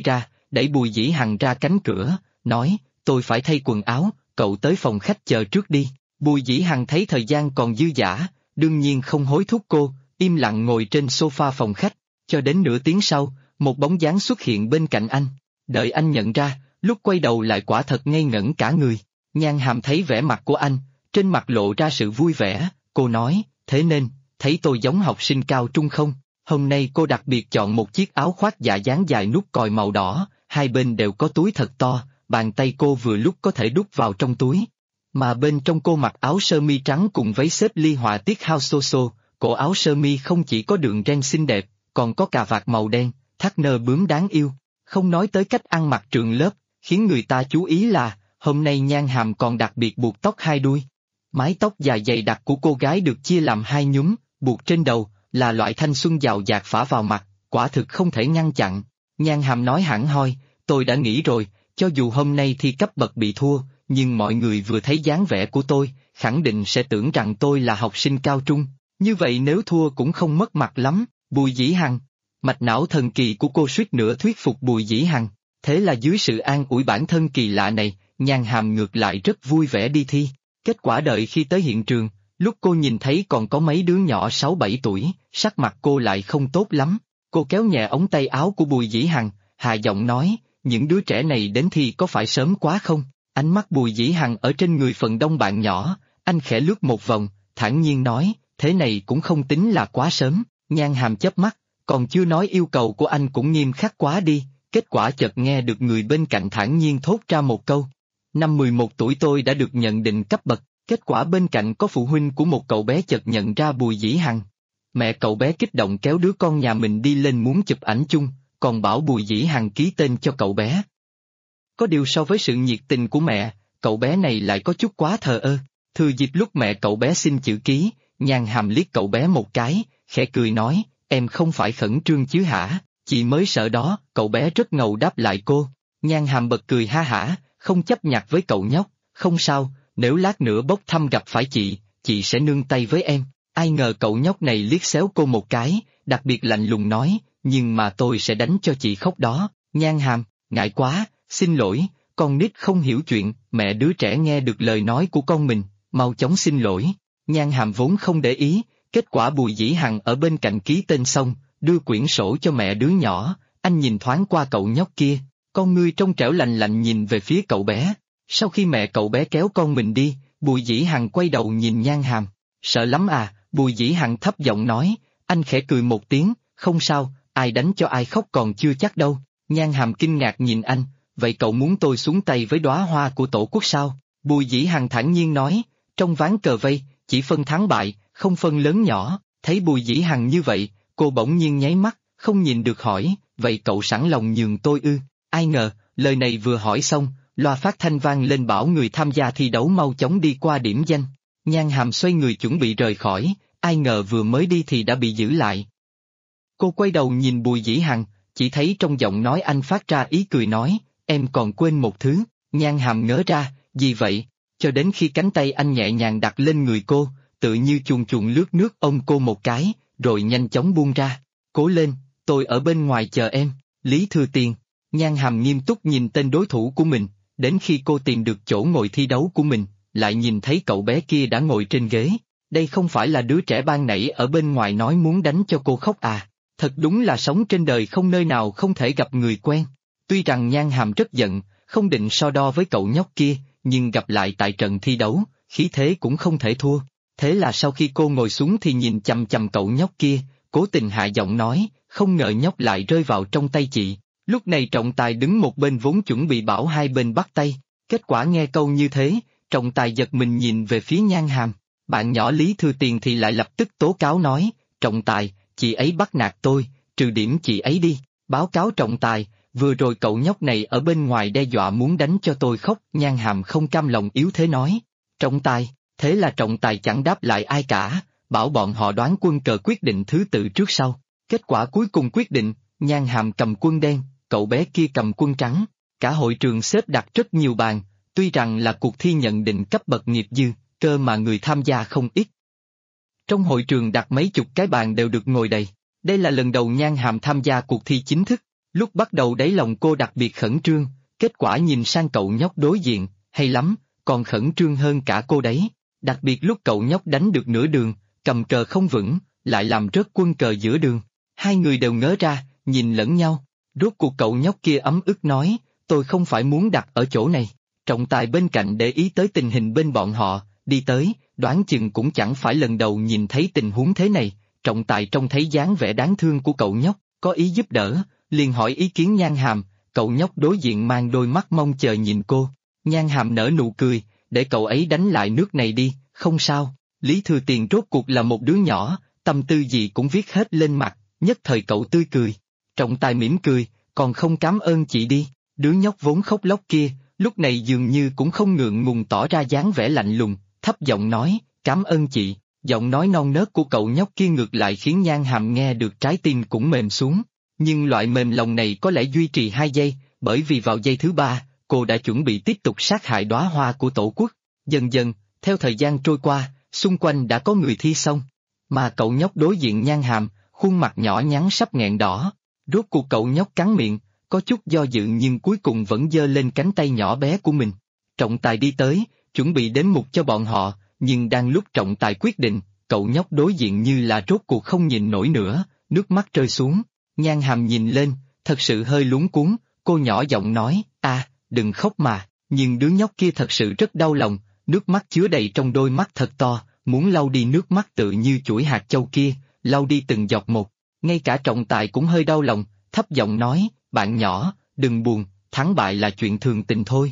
đẩy Bùi Dĩ Hằng ra cánh cửa, nói, tôi phải thay quần áo, cậu tới phòng khách chờ trước đi. Bùi Dĩ Hằng thấy thời gian còn dư dả, đương nhiên không hối thúc cô, im lặng ngồi trên sofa phòng khách, cho đến nửa tiếng sau, một bóng dáng xuất hiện bên cạnh anh. Đợi anh nhận ra, lúc quay đầu lại quả thật ngây ngẩn cả người. Nhan Hàm thấy vẻ mặt của anh, trên mặt lộ ra sự vui vẻ, cô nói, thế nên, thấy tôi giống học sinh cao trung không? Hôm nay cô đặc biệt chọn một chiếc áo khoác dạ dáng dài nút còi màu đỏ, hai bên đều có túi thật to, bàn tay cô vừa lúc có thể đút vào trong túi. Mà bên trong cô mặc áo sơ mi trắng cùng váy xếp ly họa tiết hao xô xô, cổ áo sơ mi không chỉ có đường ren xinh đẹp, còn có cà vạt màu đen, thắt nơ bướm đáng yêu. Không nói tới cách ăn mặc trường lớp, khiến người ta chú ý là, hôm nay Nhan Hàm còn đặc biệt buộc tóc hai đuôi. Mái tóc dài dày đặc của cô gái được chia làm hai nhúm, buộc trên đầu, là loại thanh xuân giàu dạt phả vào mặt, quả thực không thể ngăn chặn. Nhan Hàm nói hẳn hoi, tôi đã nghĩ rồi, cho dù hôm nay thi cấp bậc bị thua, nhưng mọi người vừa thấy dáng vẻ của tôi, khẳng định sẽ tưởng rằng tôi là học sinh cao trung, như vậy nếu thua cũng không mất mặt lắm. Bùi Dĩ Hằng, mạch não thần kỳ của cô suýt nữa thuyết phục Bùi Dĩ Hằng, thế là dưới sự an ủi bản thân kỳ lạ này, Nhan Hàm ngược lại rất vui vẻ đi thi. Kết quả đợi khi tới hiện trường, lúc cô nhìn thấy còn có mấy đứa nhỏ 6-7 tuổi, sắc mặt cô lại không tốt lắm. Cô kéo nhẹ ống tay áo của Bùi Dĩ Hằng, hạ giọng nói, những đứa trẻ này đến thi có phải sớm quá không? Ánh mắt Bùi Dĩ Hằng ở trên người phần đông bạn nhỏ, anh khẽ lướt một vòng, thản nhiên nói, thế này cũng không tính là quá sớm. Nhan Hàm chớp mắt, còn chưa nói yêu cầu của anh cũng nghiêm khắc quá đi, kết quả chợt nghe được người bên cạnh thản nhiên thốt ra một câu. Năm 11 tuổi tôi đã được nhận định cấp bậc, kết quả bên cạnh có phụ huynh của một cậu bé chợt nhận ra Bùi Dĩ Hằng. Mẹ cậu bé kích động kéo đứa con nhà mình đi lên muốn chụp ảnh chung, còn bảo Bùi Dĩ Hằng ký tên cho cậu bé. Có điều so với sự nhiệt tình của mẹ, cậu bé này lại có chút quá thờ ơ. Thừa dịp lúc mẹ cậu bé xin chữ ký, Nhan Hàm liếc cậu bé một cái, khẽ cười nói, em không phải khẩn trương chứ hả, chị mới sợ đó. Cậu bé rất ngầu đáp lại cô. Nhan Hàm bật cười ha hả, không chấp nhặt với cậu nhóc, không sao, nếu lát nữa bốc thăm gặp phải chị sẽ nương tay với em. Ai ngờ cậu nhóc này liếc xéo cô một cái, đặc biệt lạnh lùng nói, nhưng mà tôi sẽ đánh cho chị khóc đó. Nhan Hàm, ngại quá, xin lỗi, con nít không hiểu chuyện. Mẹ đứa trẻ nghe được lời nói của con mình, mau chóng xin lỗi. Nhan Hàm vốn không để ý, kết quả Bùi Dĩ Hằng ở bên cạnh ký tên xong, đưa quyển sổ cho mẹ đứa nhỏ, anh nhìn thoáng qua cậu nhóc kia, con ngươi trong trẻo lạnh lạnh nhìn về phía cậu bé. Sau khi mẹ cậu bé kéo con mình đi, Bùi Dĩ Hằng quay đầu nhìn Nhan Hàm, sợ lắm à? Bùi Dĩ Hằng thấp giọng nói. Anh khẽ cười một tiếng, không sao, ai đánh cho ai khóc còn chưa chắc đâu. Nhan Hàm kinh ngạc nhìn anh, vậy cậu muốn tôi xuống tay với đóa hoa của tổ quốc sao? Bùi Dĩ Hằng thản nhiên nói, trong ván cờ vây, chỉ phân thắng bại, không phân lớn nhỏ. Thấy Bùi Dĩ Hằng như vậy, cô bỗng nhiên nháy mắt, không nhìn được hỏi, vậy cậu sẵn lòng nhường tôi ư? Ai ngờ, lời này vừa hỏi xong, loa phát thanh vang lên bảo người tham gia thi đấu mau chóng đi qua điểm danh. Nhan Hàm xoay người chuẩn bị rời khỏi, ai ngờ vừa mới đi thì đã bị giữ lại. Cô quay đầu nhìn Bùi Dĩ Hằng, chỉ thấy trong giọng nói anh phát ra ý cười nói, em còn quên một thứ. Nhan Hàm ngớ ra, gì vậy? Cho đến khi cánh tay anh nhẹ nhàng đặt lên người cô, tự như chuồn chuồn lướt nước ôm cô một cái, rồi nhanh chóng buông ra. Cố lên, tôi ở bên ngoài chờ em. Lý Thừa Tiền. Nhan Hàm nghiêm túc nhìn tên đối thủ của mình, đến khi cô tìm được chỗ ngồi thi đấu của mình, lại nhìn thấy cậu bé kia đã ngồi trên ghế. Đây không phải là đứa trẻ ban nãy ở bên ngoài nói muốn đánh cho cô khóc à? Thật đúng là sống trên đời không nơi nào không thể gặp người quen. Tuy rằng Nhan Hàm rất giận, không định so đo với cậu nhóc kia, nhưng gặp lại tại trận thi đấu, khí thế cũng không thể thua. Thế là sau khi cô ngồi xuống thì nhìn chằm chằm cậu nhóc kia, cố tình hạ giọng nói, không ngờ nhóc lại rơi vào trong tay chị. Lúc này trọng tài đứng một bên vốn chuẩn bị bảo hai bên bắt tay, kết quả nghe câu như thế, trọng tài giật mình nhìn về phía Nhan Hàm. Bạn nhỏ Lý Thừa Tiền thì lại lập tức tố cáo nói, trọng tài, chị ấy bắt nạt tôi, trừ điểm chị ấy đi. Báo cáo trọng tài, vừa rồi cậu nhóc này ở bên ngoài đe dọa muốn đánh cho tôi khóc. Nhan Hàm không cam lòng yếu thế nói, trọng tài. Thế là trọng tài chẳng đáp lại ai cả, bảo bọn họ đoán quân cờ quyết định thứ tự trước sau. Kết quả cuối cùng quyết định, Nhan Hàm cầm quân đen, cậu bé kia cầm quân trắng. Cả hội trường xếp đặt rất nhiều bàn, tuy rằng là cuộc thi nhận định cấp bậc nghiệp dư, cơ mà người tham gia không ít. Trong hội trường đặt mấy chục cái bàn đều được ngồi đầy. Đây là lần đầu Nhan Hàm tham gia cuộc thi chính thức, Lúc bắt đầu đáy lòng cô đặc biệt khẩn trương, kết quả nhìn sang cậu nhóc đối diện, hay lắm, còn khẩn trương hơn cả cô đấy. Đặc biệt lúc cậu nhóc đánh được nửa đường, cầm cờ không vững, lại làm rớt quân cờ giữa đường. Hai người đều ngớ ra, nhìn lẫn nhau. Rốt cuộc cậu nhóc kia ấm ức nói, tôi không phải muốn đặt ở chỗ này. Trọng tài bên cạnh để ý tới tình hình bên bọn họ, đi tới, đoán chừng cũng chẳng phải lần đầu nhìn thấy tình huống thế này. Trọng tài trông thấy dáng vẻ đáng thương của cậu nhóc, có ý giúp đỡ, liền hỏi ý kiến Nhan Hàm. Cậu nhóc đối diện mang đôi mắt mong chờ nhìn cô. Nhan Hàm nở nụ cười, để cậu ấy đánh lại nước này đi, không sao. Lý Thừa Tiền rốt cuộc là một đứa nhỏ, tâm tư gì cũng viết hết lên mặt, nhất thời cậu tươi cười. Trọng tài mỉm cười, còn không cảm ơn chị đi. Đứa nhóc vốn khóc lóc kia, lúc này dường như cũng không ngượng ngùng tỏ ra dáng vẻ lạnh lùng, thấp giọng nói, cảm ơn chị. Giọng nói non nớt của cậu nhóc kia ngược lại khiến Nhan Hàm nghe được trái tim cũng mềm xuống. Nhưng loại mềm lòng này có lẽ duy trì 2 giây, bởi vì vào giây thứ 3, cô đã chuẩn bị tiếp tục sát hại đóa hoa của tổ quốc. Dần dần, theo thời gian trôi qua, xung quanh đã có người thi xong. Mà cậu nhóc đối diện Nhan Hàm, khuôn mặt nhỏ nhắn sắp nghẹn đỏ. Rốt cuộc cậu nhóc cắn miệng, có chút do dự nhưng cuối cùng vẫn giơ lên cánh tay nhỏ bé của mình. Trọng tài đi tới, chuẩn bị đếm mục cho bọn họ, nhưng đang lúc trọng tài quyết định, cậu nhóc đối diện như là rốt cuộc không nhìn nổi nữa, nước mắt rơi xuống. Nhan Hàm nhìn lên, thật sự hơi luống cuống, cô nhỏ giọng nói, đừng khóc mà, nhưng đứa nhóc kia thật sự rất đau lòng, nước mắt chứa đầy trong đôi mắt thật to, muốn lau đi nước mắt tự như chuỗi hạt châu kia, lau đi từng giọt một. Ngay cả trọng tài cũng hơi đau lòng, thấp giọng nói, bạn nhỏ, đừng buồn, thắng bại là chuyện thường tình thôi.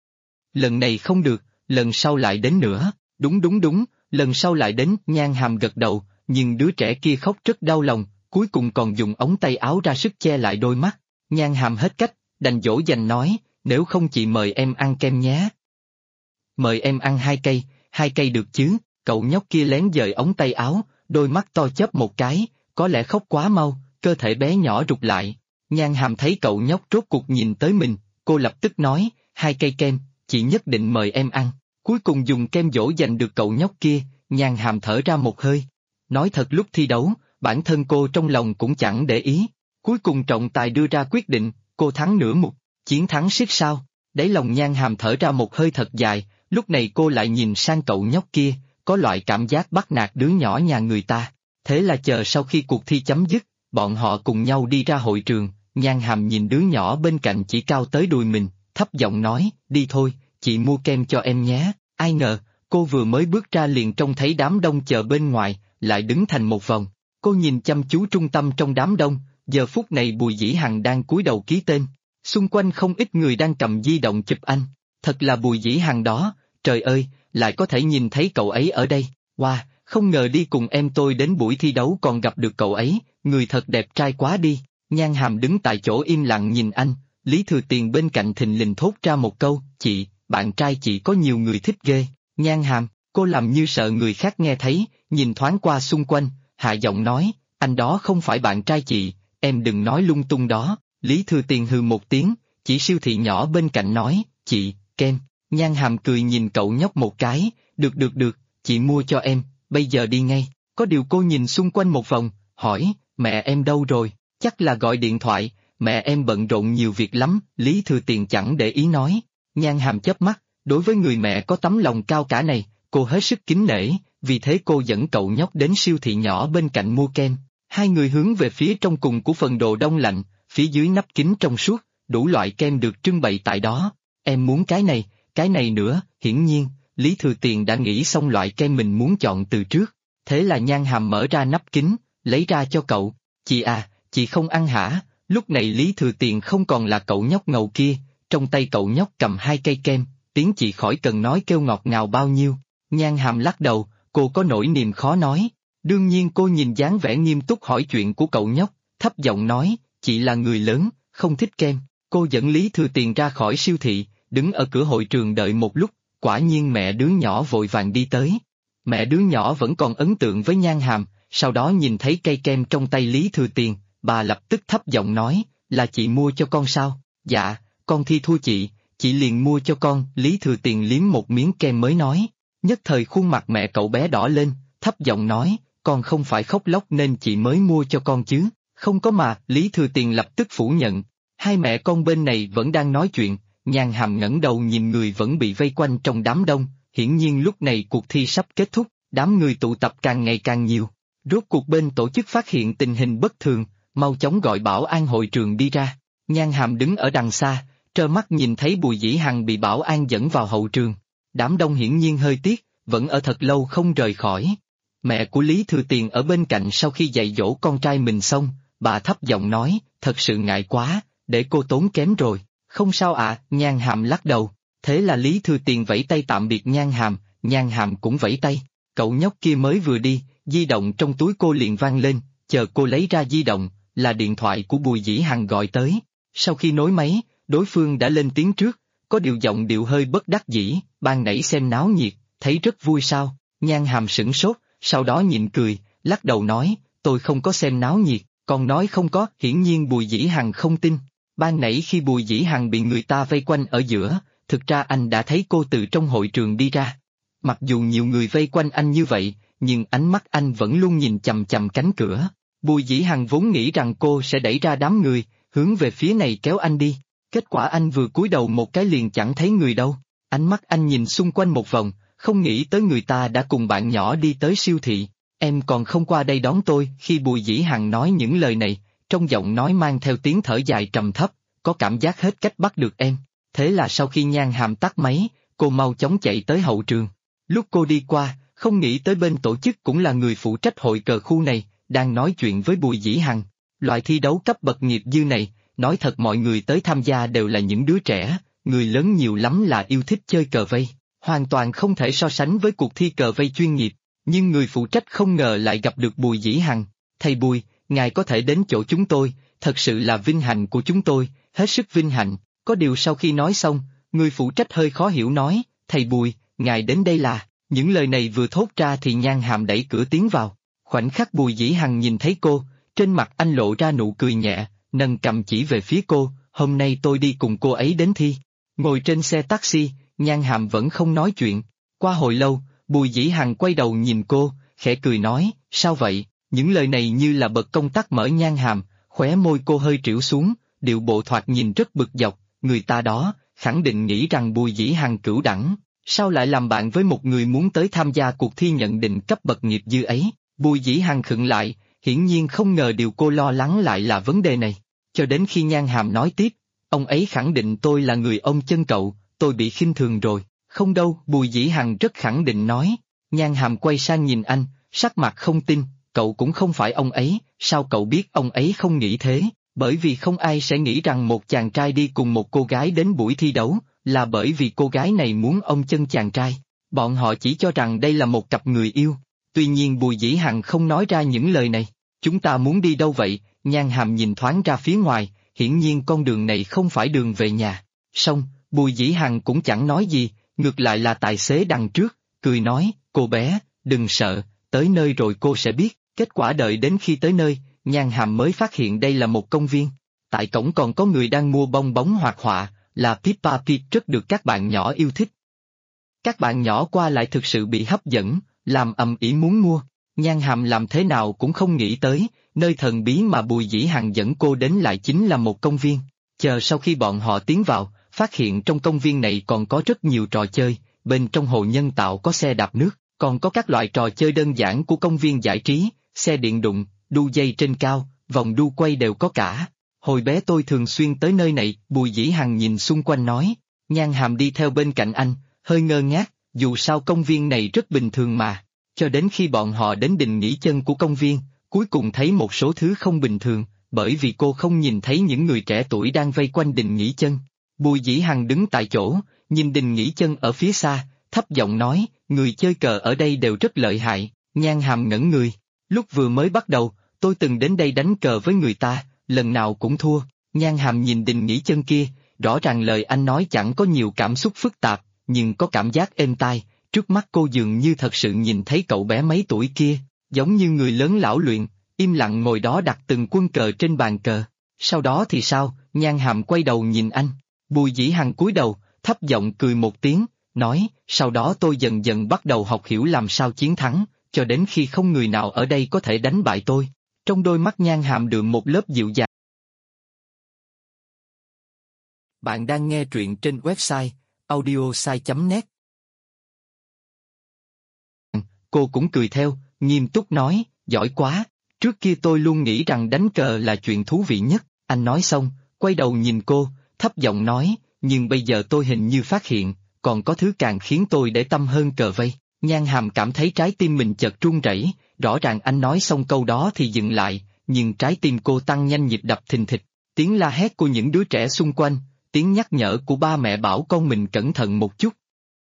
Lần này không được, lần sau lại đến nữa, đúng, lần sau lại đến. Nhan Hàm gật đầu, nhưng đứa trẻ kia khóc rất đau lòng, cuối cùng còn dùng ống tay áo ra sức che lại đôi mắt. Nhan Hàm hết cách, đành dỗ dành nói, nếu không chị mời em ăn kem nhé. Mời em ăn 2 cây được chứ? Cậu nhóc kia lén dời ống tay áo, đôi mắt to chớp một cái, có lẽ khóc quá mau, cơ thể bé nhỏ rụt lại. Nhan Hàm thấy cậu nhóc rốt cuộc nhìn tới mình, cô lập tức nói, 2 cây kem, chị nhất định mời em ăn. Cuối cùng dùng kem dỗ dành được cậu nhóc kia, Nhan Hàm thở ra một hơi. Nói thật lúc thi đấu, bản thân cô trong lòng cũng chẳng để ý. Cuối cùng trọng tài đưa ra quyết định, cô thắng nửa mục, chiến thắng siết sao. Đáy lòng Nhan Hàm thở ra một hơi thật dài, lúc này cô lại nhìn sang cậu nhóc kia, có loại cảm giác bắt nạt đứa nhỏ nhà người ta. Thế là chờ sau khi cuộc thi chấm dứt, bọn họ cùng nhau đi ra hội trường, Nhan Hàm nhìn đứa nhỏ bên cạnh chỉ cao tới đùi mình, thấp giọng nói, đi thôi, chị mua kem cho em nhé. Ai ngờ, cô vừa mới bước ra liền trông thấy đám đông chờ bên ngoài, lại đứng thành một vòng. Cô nhìn chăm chú trung tâm trong đám đông, giờ phút này Bùi Dĩ Hằng đang cúi đầu ký tên. Xung quanh không ít người đang cầm di động chụp anh. Thật là Bùi Dĩ Hằng đó, trời ơi, lại có thể nhìn thấy cậu ấy ở đây. Wow, không ngờ đi cùng em tôi đến buổi thi đấu còn gặp được cậu ấy, người thật đẹp trai quá đi. Nhan Hàm đứng tại chỗ im lặng nhìn anh, Lý Thừa Tiền bên cạnh thình lình thốt ra một câu, chị, bạn trai chị có nhiều người thích ghê. Nhan Hàm, cô làm như sợ người khác nghe thấy, nhìn thoáng qua xung quanh, hạ giọng nói, anh đó không phải bạn trai chị, em đừng nói lung tung đó. Lý Thừa Tiền hừ một tiếng, chỉ siêu thị nhỏ bên cạnh nói, chị, kem. Nhan Hàm cười nhìn cậu nhóc một cái, được, chị mua cho em, bây giờ đi ngay. Có điều cô nhìn xung quanh một vòng, hỏi, mẹ em đâu rồi, chắc là gọi điện thoại, mẹ em bận rộn nhiều việc lắm. Lý Thừa Tiền chẳng để ý nói. Nhan Hàm chớp mắt, đối với người mẹ có tấm lòng cao cả này, cô hết sức kính nể, vì thế cô dẫn cậu nhóc đến siêu thị nhỏ bên cạnh mua kem. Hai người hướng về phía trong cùng của phần đồ đông lạnh, phía dưới nắp kính trong suốt, đủ loại kem được trưng bày tại đó. Em muốn cái này nữa. Hiển nhiên, Lý Thừa Tiền đã nghĩ xong loại kem mình muốn chọn từ trước. Thế là Nhan Hàm mở ra nắp kính, lấy ra cho cậu. Chị à, chị không ăn hả? Lúc này Lý Thừa Tiền không còn là cậu nhóc ngầu kia, trong tay cậu nhóc cầm 2 cây kem, tiếng chị khỏi cần nói kêu ngọt ngào bao nhiêu. Nhan Hàm lắc đầu, cô có nỗi niềm khó nói. Đương nhiên cô nhìn dáng vẻ nghiêm túc hỏi chuyện của cậu nhóc, thấp giọng nói, chị là người lớn, không thích kem. Cô dẫn Lý Thừa Tiền ra khỏi siêu thị, đứng ở cửa hội trường đợi một lúc, quả nhiên mẹ đứa nhỏ vội vàng đi tới. Mẹ đứa nhỏ vẫn còn ấn tượng với Nhan Hàm, sau đó nhìn thấy cây kem trong tay Lý Thừa Tiền, bà lập tức thấp giọng nói, là chị mua cho con sao? Dạ, con thi thua chị liền mua cho con. Lý Thừa Tiền liếm một miếng kem mới nói. Nhất thời khuôn mặt mẹ cậu bé đỏ lên, thấp giọng nói, con không phải khóc lóc nên chị mới mua cho con chứ, Không có mà, Lý Thừa Tiền lập tức phủ nhận. Hai mẹ con bên này vẫn đang nói chuyện, Nhan Hàm ngẩng đầu nhìn người vẫn bị vây quanh trong đám đông, hiển nhiên lúc này cuộc thi sắp kết thúc, đám người tụ tập càng ngày càng nhiều. Rốt cuộc bên tổ chức phát hiện tình hình bất thường, mau chóng gọi bảo an hội trường đi ra. Nhan Hàm đứng ở đằng xa, trơ mắt nhìn thấy Bùi Dĩ Hằng bị bảo an dẫn vào hậu trường. Đám đông hiển nhiên hơi tiếc, vẫn ở thật lâu không rời khỏi. Mẹ của Lý Thừa Tiền ở bên cạnh sau khi dạy dỗ con trai mình xong, bà thấp giọng nói, thật sự ngại quá, để cô tốn kém rồi. Không sao ạ, Nhan Hàm lắc đầu. Thế là Lý Thừa Tiền vẫy tay tạm biệt Nhan Hàm cũng vẫy tay. Cậu nhóc kia mới vừa đi, di động trong túi cô liền vang lên, chờ cô lấy ra di động, là điện thoại của Bùi Dĩ Hằng gọi tới. Sau khi nối máy, đối phương đã lên tiếng trước, có điều giọng điệu hơi bất đắc dĩ, ban nãy xem náo nhiệt, thấy rất vui sao. Nhan Hàm sửng sốt, sau đó nhịn cười, lắc đầu nói, tôi không có xem náo nhiệt, còn nói không có, hiển nhiên Bùi Dĩ Hằng không tin. Ban nãy khi Bùi Dĩ Hằng bị người ta vây quanh ở giữa, thực ra anh đã thấy cô từ trong hội trường đi ra. Mặc dù nhiều người vây quanh anh như vậy, nhưng ánh mắt anh vẫn luôn nhìn chằm chằm cánh cửa. Bùi Dĩ Hằng vốn nghĩ rằng cô sẽ đẩy ra đám người, hướng về phía này kéo anh đi. Kết quả anh vừa cúi đầu một cái liền chẳng thấy người đâu. Ánh mắt anh nhìn xung quanh một vòng, không nghĩ tới người ta đã cùng bạn nhỏ đi tới siêu thị. Em còn không qua đây đón tôi. Khi Bùi Dĩ Hằng nói những lời này, trong giọng nói mang theo tiếng thở dài trầm thấp, có cảm giác hết cách bắt được em. Thế là sau khi Nhan Hàm tắt máy, cô mau chóng chạy tới hậu trường. Lúc cô đi qua, không nghĩ tới bên tổ chức cũng là người phụ trách hội cờ khu này, đang nói chuyện với Bùi Dĩ Hằng. Loại thi đấu cấp bậc nghiệp dư này, nói thật mọi người tới tham gia đều là những đứa trẻ, người lớn nhiều lắm là yêu thích chơi cờ vây, hoàn toàn không thể so sánh với cuộc thi cờ vây chuyên nghiệp, nhưng người phụ trách không ngờ lại gặp được Bùi Dĩ Hằng. Thầy Bùi, ngài có thể đến chỗ chúng tôi, thật sự là vinh hạnh của chúng tôi, hết sức vinh hạnh. Có điều sau khi nói xong, người phụ trách hơi khó hiểu nói, thầy Bùi, ngài đến đây là, những lời này vừa thốt ra thì Nhan Hàm đẩy cửa tiến vào. Khoảnh khắc Bùi Dĩ Hằng nhìn thấy cô, trên mặt anh lộ ra nụ cười nhẹ, nâng cầm chỉ về phía cô, hôm nay tôi đi cùng cô ấy đến thi. Ngồi trên xe taxi, Nhan Hàm vẫn không nói chuyện. Qua hồi lâu, Bùi Dĩ Hằng quay đầu nhìn cô, khẽ cười nói, sao vậy? Những lời này như là bật công tắc mở Nhan Hàm, khóe môi cô hơi trĩu xuống, điệu bộ thoạt nhìn rất bực dọc, người ta đó, khẳng định nghĩ rằng Bùi Dĩ Hằng cửu đẳng, sao lại làm bạn với một người muốn tới tham gia cuộc thi nhận định cấp bậc nghiệp dư ấy? Bùi Dĩ Hằng khựng lại, hiển nhiên không ngờ điều cô lo lắng lại là vấn đề này. Cho đến khi Nhan Hàm nói tiếp, ông ấy khẳng định tôi là người ông chân cậu, tôi bị khinh thường rồi. Không đâu, Bùi Dĩ Hằng rất khẳng định nói. Nhan Hàm quay sang nhìn anh, sắc mặt không tin, cậu cũng không phải ông ấy, sao cậu biết ông ấy không nghĩ thế? Bởi vì không ai sẽ nghĩ rằng một chàng trai đi cùng một cô gái đến buổi thi đấu, là bởi vì cô gái này muốn ông chân chàng trai. Bọn họ chỉ cho rằng đây là một cặp người yêu. Tuy nhiên Bùi Dĩ Hằng không nói ra những lời này. Chúng ta muốn đi đâu vậy? Nhan Hàm nhìn thoáng ra phía ngoài, hiển nhiên con đường này không phải đường về nhà. Xong, Bùi Dĩ Hằng cũng chẳng nói gì, ngược lại là tài xế đằng trước, cười nói, cô bé, đừng sợ, tới nơi rồi cô sẽ biết. Kết quả đợi đến khi tới nơi, Nhan Hàm mới phát hiện đây là một công viên. Tại cổng còn có người đang mua bong bóng hoạt họa, là Peppa Pig rất được các bạn nhỏ yêu thích. Các bạn nhỏ qua lại thực sự bị hấp dẫn, làm ầm ĩ muốn mua. Nhan Hàm làm thế nào cũng không nghĩ tới, nơi thần bí mà Bùi Dĩ Hằng dẫn cô đến lại chính là một công viên. Chờ sau khi bọn họ tiến vào, phát hiện trong công viên này còn có rất nhiều trò chơi, bên trong hồ nhân tạo có xe đạp nước, còn có các loại trò chơi đơn giản của công viên giải trí, xe điện đụng, đu dây trên cao, vòng đu quay đều có cả. Hồi bé tôi thường xuyên tới nơi này, Bùi Dĩ Hằng nhìn xung quanh nói. Nhan Hàm đi theo bên cạnh anh, hơi ngơ ngác, dù sao công viên này rất bình thường mà. Cho đến khi bọn họ đến đình nghỉ chân của công viên, cuối cùng thấy một số thứ không bình thường, bởi vì cô không nhìn thấy những người trẻ tuổi đang vây quanh đình nghỉ chân. Bùi Dĩ Hằng đứng tại chỗ, nhìn đình nghỉ chân ở phía xa, thấp giọng nói, người chơi cờ ở đây đều rất lợi hại. Nhan Hàm ngẩn người. Lúc vừa mới bắt đầu, tôi từng đến đây đánh cờ với người ta, lần nào cũng thua. Nhan Hàm nhìn đình nghỉ chân kia, rõ ràng lời anh nói chẳng có nhiều cảm xúc phức tạp, nhưng có cảm giác êm tai. Trước mắt cô dường như thật sự nhìn thấy cậu bé mấy tuổi kia, giống như người lớn lão luyện, im lặng ngồi đó đặt từng quân cờ trên bàn cờ. Sau đó thì sao? Nhan Hàm quay đầu nhìn anh. Bùi Dĩ Hằng cúi đầu, thấp giọng cười một tiếng, nói, sau đó tôi dần dần bắt đầu học hiểu làm sao chiến thắng, cho đến khi không người nào ở đây có thể đánh bại tôi. Trong đôi mắt Nhan Hàm đượm một lớp dịu dàng. Bạn đang nghe truyện trên website audiosai.net. Cô cũng cười theo, nghiêm túc nói, giỏi quá, trước kia tôi luôn nghĩ rằng đánh cờ là chuyện thú vị nhất. Anh nói xong, quay đầu nhìn cô, thấp giọng nói, nhưng bây giờ tôi hình như phát hiện, còn có thứ càng khiến tôi để tâm hơn cờ vây. Nhan Hàm cảm thấy trái tim mình chợt run rẩy, rõ ràng anh nói xong câu đó thì dừng lại, nhưng trái tim cô tăng nhanh nhịp đập thình thịch, tiếng la hét của những đứa trẻ xung quanh, tiếng nhắc nhở của ba mẹ bảo con mình cẩn thận một chút.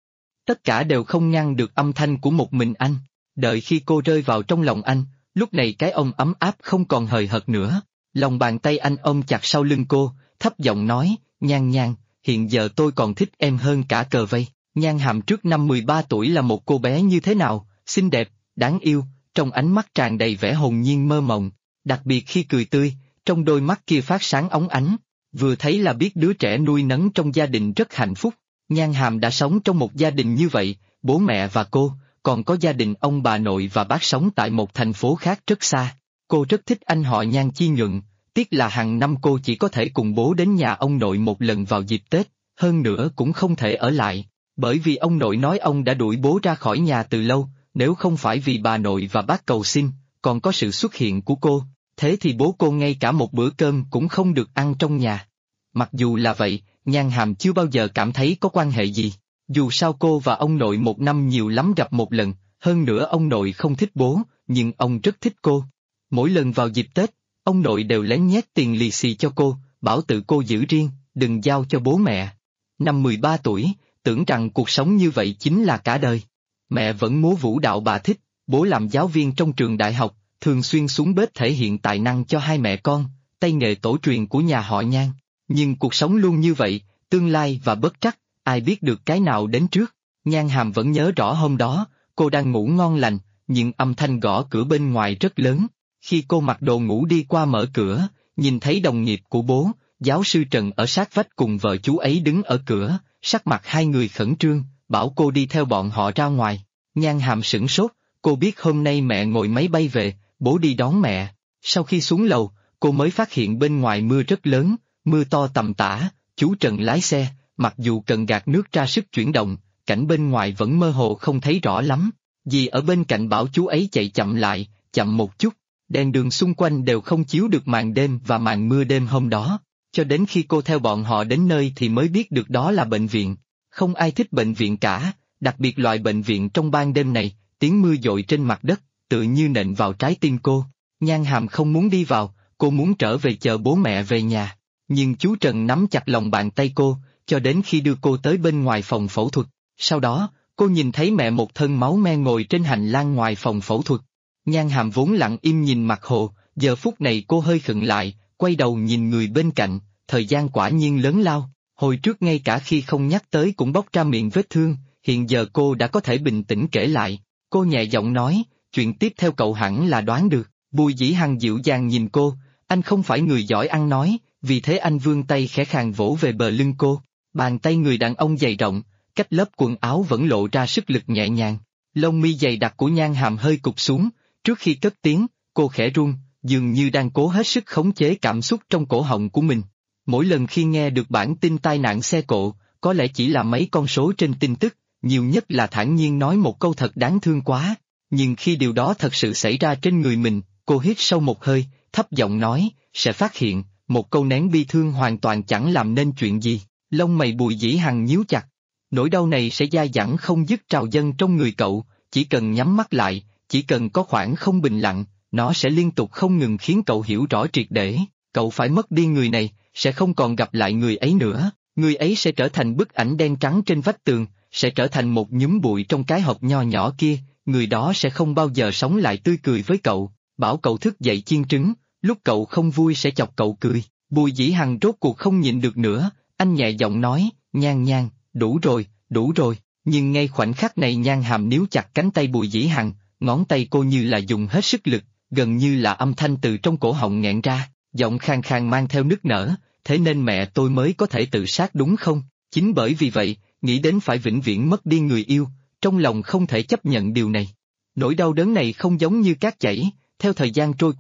Tất cả đều không ngăn được âm thanh của một mình anh, đợi khi cô rơi vào trong lòng anh, lúc này cái ôm ấm áp không còn hời hợt nữa, lòng bàn tay anh ôm chặt sau lưng cô, thấp giọng nói, Nhan Nhan, hiện giờ tôi còn thích em hơn cả cờ vây. Nhan Hàm trước năm 13 tuổi là một cô bé như thế nào, xinh đẹp, đáng yêu, trong ánh mắt tràn đầy vẻ hồn nhiên mơ mộng, đặc biệt khi cười tươi, trong đôi mắt kia phát sáng óng ánh, vừa thấy là biết đứa trẻ nuôi nấng trong gia đình rất hạnh phúc. Nhan Hàm đã sống trong một gia đình như vậy, bố mẹ và cô, còn có gia đình ông bà nội và bác sống tại một thành phố khác rất xa. Cô rất thích anh họ Nhan Chi Nhuận, tiếc là hàng năm cô chỉ có thể cùng bố đến nhà ông nội một lần vào dịp Tết, hơn nữa cũng không thể ở lại, bởi vì ông nội nói ông đã đuổi bố ra khỏi nhà từ lâu, nếu không phải vì bà nội và bác cầu xin, còn có sự xuất hiện của cô, thế thì bố cô ngay cả một bữa cơm cũng không được ăn trong nhà. Mặc dù là vậy, Nhan Hàm chưa bao giờ cảm thấy có quan hệ gì, dù sao cô và ông nội một năm nhiều lắm gặp một lần, hơn nữa ông nội không thích bố, nhưng ông rất thích cô. Mỗi lần vào dịp Tết, ông nội đều lén nhét tiền lì xì cho cô, bảo tự cô giữ riêng, đừng giao cho bố mẹ. Năm 13 tuổi, tưởng rằng cuộc sống như vậy chính là cả đời. Mẹ vẫn múa vũ đạo bà thích, bố làm giáo viên trong trường đại học, thường xuyên xuống bếp thể hiện tài năng cho hai mẹ con, tay nghề tổ truyền của nhà họ Nhan. Nhưng cuộc sống luôn như vậy, tương lai và bất trắc, ai biết được cái nào đến trước. Nhan Hàm vẫn nhớ rõ hôm đó, cô đang ngủ ngon lành, nhưng âm thanh gõ cửa bên ngoài rất lớn. Khi cô mặc đồ ngủ đi qua mở cửa, nhìn thấy đồng nghiệp của bố, giáo sư Trần ở sát vách cùng vợ chú ấy đứng ở cửa, sắc mặt hai người khẩn trương, bảo cô đi theo bọn họ ra ngoài. Nhan Hàm sửng sốt, cô biết hôm nay mẹ ngồi máy bay về, bố đi đón mẹ. Sau khi xuống lầu, cô mới phát hiện bên ngoài mưa rất lớn, mưa to tầm tã, chú Trần lái xe, mặc dù cần gạt nước ra sức chuyển động, cảnh bên ngoài vẫn mơ hồ không thấy rõ lắm. Dì ở bên cạnh bảo chú ấy chạy chậm lại, chậm một chút, đèn đường xung quanh đều không chiếu được màn đêm và màn mưa đêm hôm đó. Cho đến khi cô theo bọn họ đến nơi thì mới biết được đó là bệnh viện. Không ai thích bệnh viện cả, đặc biệt loại bệnh viện trong ban đêm này, tiếng mưa dội trên mặt đất, tự như nện vào trái tim cô. Nhan Hàm không muốn đi vào, cô muốn trở về chờ bố mẹ về nhà. Nhưng chú Trần nắm chặt lòng bàn tay cô, cho đến khi đưa cô tới bên ngoài phòng phẫu thuật. Sau đó, cô nhìn thấy mẹ một thân máu me ngồi trên hành lang ngoài phòng phẫu thuật. Nhan Hàm vốn lặng im nhìn mặt Hồ, giờ phút này cô hơi khựng lại, quay đầu nhìn người bên cạnh, thời gian quả nhiên lớn lao, hồi trước ngay cả khi không nhắc tới cũng bóc ra miệng vết thương, hiện giờ cô đã có thể bình tĩnh kể lại. Cô nhẹ giọng nói, chuyện tiếp theo cậu hẳn là đoán được. Bùi Dĩ Hằng dịu dàng nhìn cô, anh không phải người giỏi ăn nói, vì thế anh vươn tay khẽ khàng vỗ về bờ lưng cô, bàn tay người đàn ông dày rộng, cách lớp quần áo vẫn lộ ra sức lực nhẹ nhàng. Lông mi dày đặc của Nhan Hàm hơi cụp xuống, trước khi cất tiếng, cô khẽ run, dường như đang cố hết sức khống chế cảm xúc trong cổ họng của mình. Mỗi lần khi nghe được bản tin tai nạn xe cộ, có lẽ chỉ là mấy con số trên tin tức, nhiều nhất là thản nhiên nói một câu thật đáng thương quá, nhưng khi điều đó thật sự xảy ra trên người mình, cô hít sâu một hơi, thấp giọng nói, sẽ phát hiện, một câu nén bi thương hoàn toàn chẳng làm nên chuyện gì. Lông mày Bùi Dĩ Hằng nhíu chặt, nỗi đau này sẽ dai dẳng không dứt trào dâng trong người cậu, chỉ cần nhắm mắt lại, chỉ cần có khoảng không bình lặng, nó sẽ liên tục không ngừng khiến cậu hiểu rõ triệt để, cậu phải mất đi người này, sẽ không còn gặp lại người ấy nữa, người ấy sẽ trở thành bức ảnh đen trắng trên vách tường, sẽ trở thành một nhúm bụi trong cái hộp nho nhỏ kia, người đó sẽ không bao giờ sống lại tươi cười với cậu, bảo cậu thức dậy chiên trứng, lúc cậu không vui sẽ chọc cậu cười. Bùi Dĩ Hằng rốt cuộc không nhịn được nữa, anh nhẹ giọng nói, Nhan Nhan, đủ rồi, nhưng ngay khoảnh khắc này Nhan Hàm níu chặt cánh tay Bùi Dĩ Hằng, ngón tay cô như là dùng hết sức lực, gần như là âm thanh từ trong cổ họng nghẹn ra, giọng khàn khàn mang theo nức nở, thế nên mẹ tôi mới có thể tự sát đúng không? Chính bởi vì vậy, nghĩ đến phải vĩnh viễn mất đi người yêu, trong lòng không thể chấp nhận điều này. Nỗi đau đớn này không giống như cát chảy, theo thời gian trôi qua,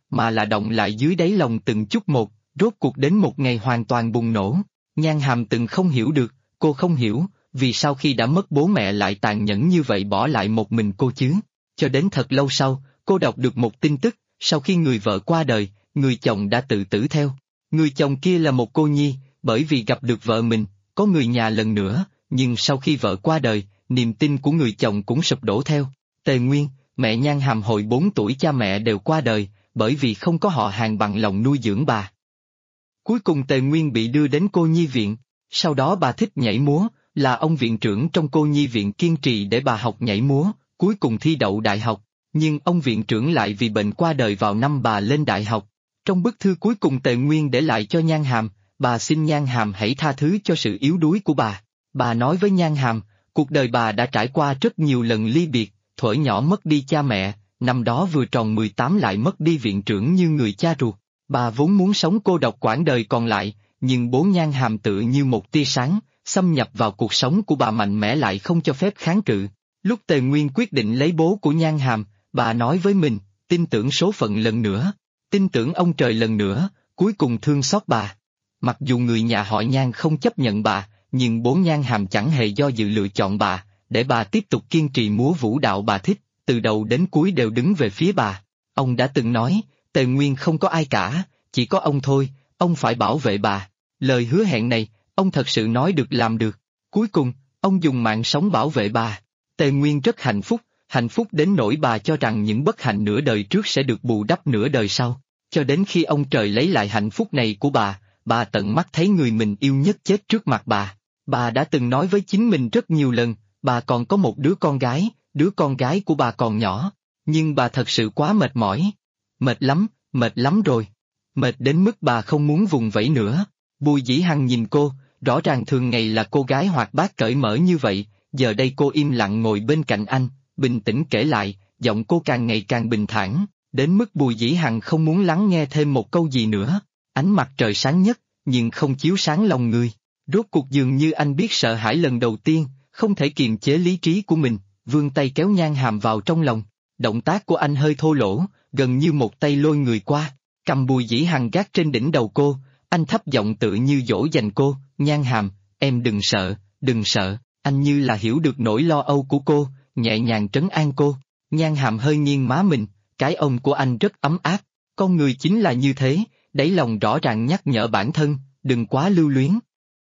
mà là động lại dưới đáy lòng từng chút một, rốt cuộc đến một ngày hoàn toàn bùng nổ. Nhan Hàm từng không hiểu được, cô không hiểu, vì sao khi đã mất bố mẹ lại tàn nhẫn như vậy bỏ lại một mình cô chứ. Cho đến thật lâu sau, cô đọc được một tin tức, sau khi người vợ qua đời, người chồng đã tự tử theo. Người chồng kia là một cô nhi, bởi vì gặp được vợ mình, có người nhà lần nữa, nhưng sau khi vợ qua đời, niềm tin của người chồng cũng sụp đổ theo. Tề Nguyên, mẹ Nhan Hàm hồi 4 tuổi cha mẹ đều qua đời, bởi vì không có họ hàng bằng lòng nuôi dưỡng bà. Cuối cùng Tề Nguyên bị đưa đến cô nhi viện, sau đó bà thích nhảy múa, là ông viện trưởng trong cô nhi viện kiên trì để bà học nhảy múa, cuối cùng thi đậu đại học, nhưng ông viện trưởng lại vì bệnh qua đời vào năm bà lên đại học. Trong bức thư cuối cùng Tề Nguyên để lại cho Nhan Hàm, bà xin Nhan Hàm hãy tha thứ cho sự yếu đuối của bà. Bà nói với Nhan Hàm, cuộc đời bà đã trải qua rất nhiều lần ly biệt, thuở nhỏ mất đi cha mẹ, năm đó vừa tròn 18 lại mất đi viện trưởng như người cha ruột. Bà vốn muốn sống cô độc quãng đời còn lại, nhưng bố Nhan Hàm tựa như một tia sáng, xâm nhập vào cuộc sống của bà mạnh mẽ lại không cho phép kháng cự. Lúc Tề Nguyên quyết định lấy bố của Nhan Hàm, bà nói với mình, tin tưởng số phận lần nữa, tin tưởng ông trời lần nữa, cuối cùng thương xót bà. Mặc dù người nhà họ Nhan không chấp nhận bà, nhưng bố Nhan Hàm chẳng hề do dự lựa chọn bà, để bà tiếp tục kiên trì múa vũ đạo bà thích, từ đầu đến cuối đều đứng về phía bà. Ông đã từng nói, Tề Nguyên không có ai cả, chỉ có ông thôi, ông phải bảo vệ bà. Lời hứa hẹn này, ông thật sự nói được làm được. Cuối cùng, ông dùng mạng sống bảo vệ bà. Tề Nguyên rất hạnh phúc đến nỗi bà cho rằng những bất hạnh nửa đời trước sẽ được bù đắp nửa đời sau. Cho đến khi ông trời lấy lại hạnh phúc này của bà tận mắt thấy người mình yêu nhất chết trước mặt bà. Bà đã từng nói với chính mình rất nhiều lần, bà còn có một đứa con gái của bà còn nhỏ. Nhưng bà thật sự quá mệt mỏi. Mệt lắm rồi. Mệt đến mức bà không muốn vùng vẫy nữa. Bùi Dĩ Hằng nhìn cô, rõ ràng thường ngày là cô gái hoạt bát cởi mở như vậy, giờ đây cô im lặng ngồi bên cạnh anh, bình tĩnh kể lại, giọng cô càng ngày càng bình thản, đến mức Bùi Dĩ Hằng không muốn lắng nghe thêm một câu gì nữa. Ánh mặt trời sáng nhất, nhưng không chiếu sáng lòng người. Rốt cuộc dường như anh biết sợ hãi lần đầu tiên, không thể kiềm chế lý trí của mình, vươn tay kéo Nhan Hàm vào trong lòng. Động tác của anh hơi thô lỗ, gần như một tay lôi người qua, cầm Bùi Dĩ Hằng gác trên đỉnh đầu cô, anh thấp giọng tự như dỗ dành cô, Nhan Hàm, em đừng sợ, anh như là hiểu được nỗi lo âu của cô, nhẹ nhàng trấn an cô. Nhan Hàm hơi nghiêng má mình, cái ôm của anh rất ấm áp, con người chính là như thế, đáy lòng rõ ràng nhắc nhở bản thân, đừng quá lưu luyến.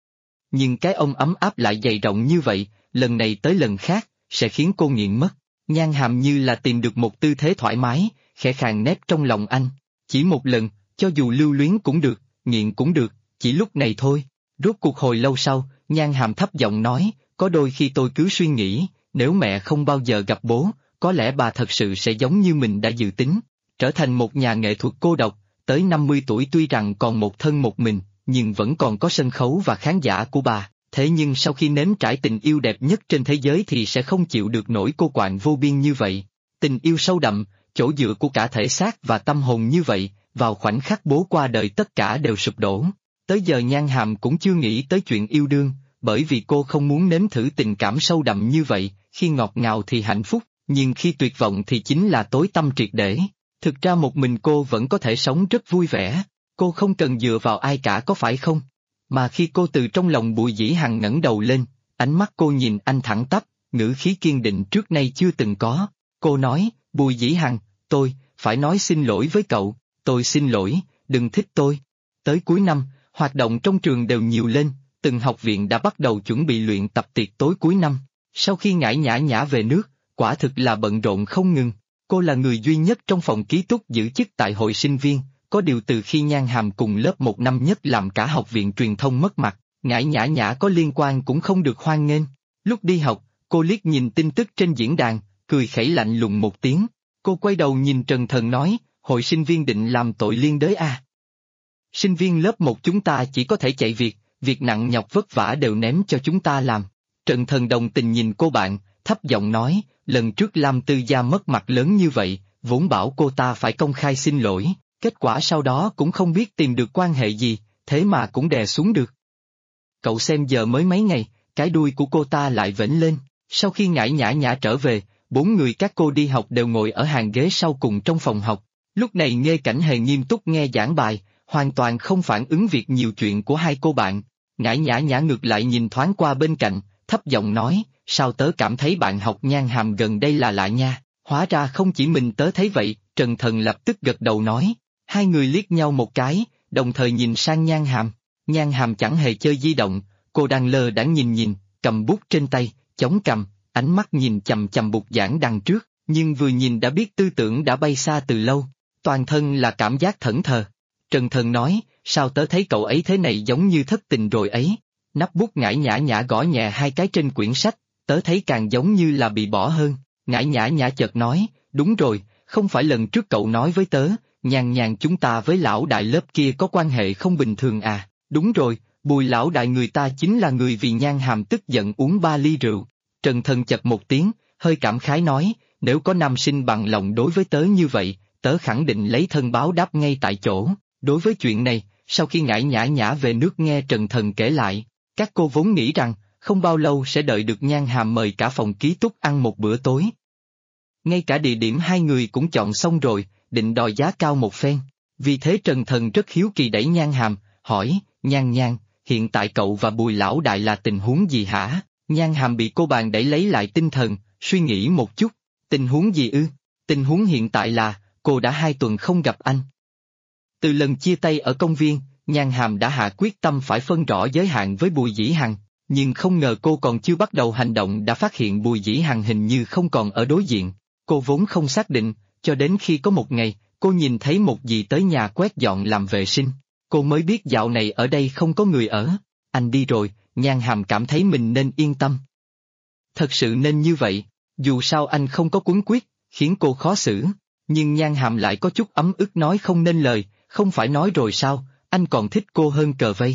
Nhưng cái ôm ấm áp lại dày rộng như vậy, lần này tới lần khác, sẽ khiến cô nghiện mất. Nhan Hàm như là tìm được một tư thế thoải mái, khẽ khàng nép trong lòng anh. Chỉ một lần, cho dù lưu luyến cũng được, nghiện cũng được, chỉ lúc này thôi. Rốt cuộc hồi lâu sau, Nhan Hàm thấp giọng nói, có đôi khi tôi cứ suy nghĩ, nếu mẹ không bao giờ gặp bố, có lẽ bà thật sự sẽ giống như mình đã dự tính, trở thành một nhà nghệ thuật cô độc, tới 50 tuổi tuy rằng còn một thân một mình, nhưng vẫn còn có sân khấu và khán giả của bà. Thế nhưng sau khi nếm trải tình yêu đẹp nhất trên thế giới thì sẽ không chịu được nỗi cô quạnh vô biên như vậy. Tình yêu sâu đậm, chỗ dựa của cả thể xác và tâm hồn như vậy, vào khoảnh khắc bố qua đời tất cả đều sụp đổ. Tới giờ Nhan Hàm cũng chưa nghĩ tới chuyện yêu đương, bởi vì cô không muốn nếm thử tình cảm sâu đậm như vậy, khi ngọt ngào thì hạnh phúc, nhưng khi tuyệt vọng thì chính là tối tăm triệt để. Thực ra một mình cô vẫn có thể sống rất vui vẻ, cô không cần dựa vào ai cả có phải không? Mà khi cô từ trong lòng Bùi Dĩ Hằng ngẩng đầu lên, ánh mắt cô nhìn anh thẳng tắp, ngữ khí kiên định trước nay chưa từng có. Cô nói, Bùi Dĩ Hằng, tôi, phải nói xin lỗi với cậu, tôi xin lỗi, đừng thích tôi. Tới cuối năm, hoạt động trong trường đều nhiều lên, từng học viện đã bắt đầu chuẩn bị luyện tập tiệc tối cuối năm. Sau khi ngải nhã về nước, quả thực là bận rộn không ngừng. Cô là người duy nhất trong phòng ký túc giữ chức tại hội sinh viên. Có điều từ khi Nhan Hàm cùng lớp một năm nhất làm cả học viện truyền thông mất mặt, ngải nhã có liên quan cũng không được hoan nghênh. Lúc đi học, cô liếc nhìn tin tức trên diễn đàn, cười khẩy lạnh lùng một tiếng. Cô quay đầu nhìn Trần Thần nói, hội sinh viên định làm tội liên đới à? Sinh viên lớp 1 chúng ta chỉ có thể chạy việc nặng nhọc vất vả đều ném cho chúng ta làm. Trần Thần đồng tình nhìn cô bạn, thấp giọng nói, lần trước Lam Tư Gia mất mặt lớn như vậy, vốn bảo cô ta phải công khai xin lỗi. Kết quả sau đó cũng không biết tìm được quan hệ gì, thế mà cũng đè xuống được. Cậu xem giờ mới mấy ngày, cái đuôi của cô ta lại vểnh lên. Sau khi ngải nhã trở về, 4 người các cô đi học đều ngồi ở hàng ghế sau cùng trong phòng học. Lúc này Nghê Cảnh Hề nghiêm túc nghe giảng bài, hoàn toàn không phản ứng việc nhiều chuyện của hai cô bạn. Ngải Nhã Nhã ngược lại nhìn thoáng qua bên cạnh, thấp giọng nói, sao tớ cảm thấy bạn học Nhan Hàm gần đây là lạ nha, hóa ra không chỉ mình tớ thấy vậy. Trần Thần lập tức gật đầu nói. Hai người liếc nhau một cái, đồng thời nhìn sang Nhan Hàm. Nhan Hàm chẳng hề chơi di động, cô đang lơ đãng nhìn, cầm bút trên tay, chống cằm, ánh mắt nhìn chằm chằm bục giảng đằng trước, nhưng vừa nhìn đã biết tư tưởng đã bay xa từ lâu, toàn thân là cảm giác thẫn thờ. Trần Thần nói, sao tớ thấy cậu ấy thế này giống như thất tình rồi ấy. Nắp bút Ngải Nhã Nhã gõ nhẹ hai cái trên quyển sách, tớ thấy càng giống như là bị bỏ hơn. Ngải Nhã Nhã chợt nói, đúng rồi, không phải lần trước cậu nói với tớ, Nhan Nhan chúng ta với lão đại lớp kia có quan hệ không bình thường à, đúng rồi, Bùi lão đại người ta chính là người vì Nhan Hàm tức giận uống 3 ly rượu. Trần Thần chật một tiếng, hơi cảm khái nói, nếu có nam sinh bằng lòng đối với tớ như vậy, tớ khẳng định lấy thân báo đáp ngay tại chỗ. Đối với chuyện này, sau khi Ngải Nhã Nhã về nước nghe Trần Thần kể lại, các cô vốn nghĩ rằng, không bao lâu sẽ đợi được Nhan Hàm mời cả phòng ký túc ăn một bữa tối. Ngay cả địa điểm hai người cũng chọn xong rồi, định đòi giá cao một phen. Vì thế Trần Thần rất hiếu kỳ đẩy Nhan Hàm, hỏi, Nhan Nhan, hiện tại cậu và Bùi lão đại là tình huống gì hả? Nhan Hàm bị cô bạn đẩy lấy lại tinh thần, suy nghĩ một chút, tình huống gì ư? Tình huống hiện tại là, cô đã 2 tuần không gặp anh. Từ lần chia tay ở công viên, Nhan Hàm đã hạ quyết tâm phải phân rõ giới hạn với Bùi Dĩ Hằng, nhưng không ngờ cô còn chưa bắt đầu hành động đã phát hiện Bùi Dĩ Hằng hình như không còn ở đối diện. Cô vốn không xác định, cho đến khi có một ngày, cô nhìn thấy một dì tới nhà quét dọn làm vệ sinh. Cô mới biết dạo này ở đây không có người ở. Anh đi rồi, Nhan Hàm cảm thấy mình nên yên tâm. Thật sự nên như vậy, dù sao anh không có cuốn quyết, khiến cô khó xử. Nhưng Nhan Hàm lại có chút ấm ức nói không nên lời, không phải nói rồi sao, anh còn thích cô hơn cờ vây.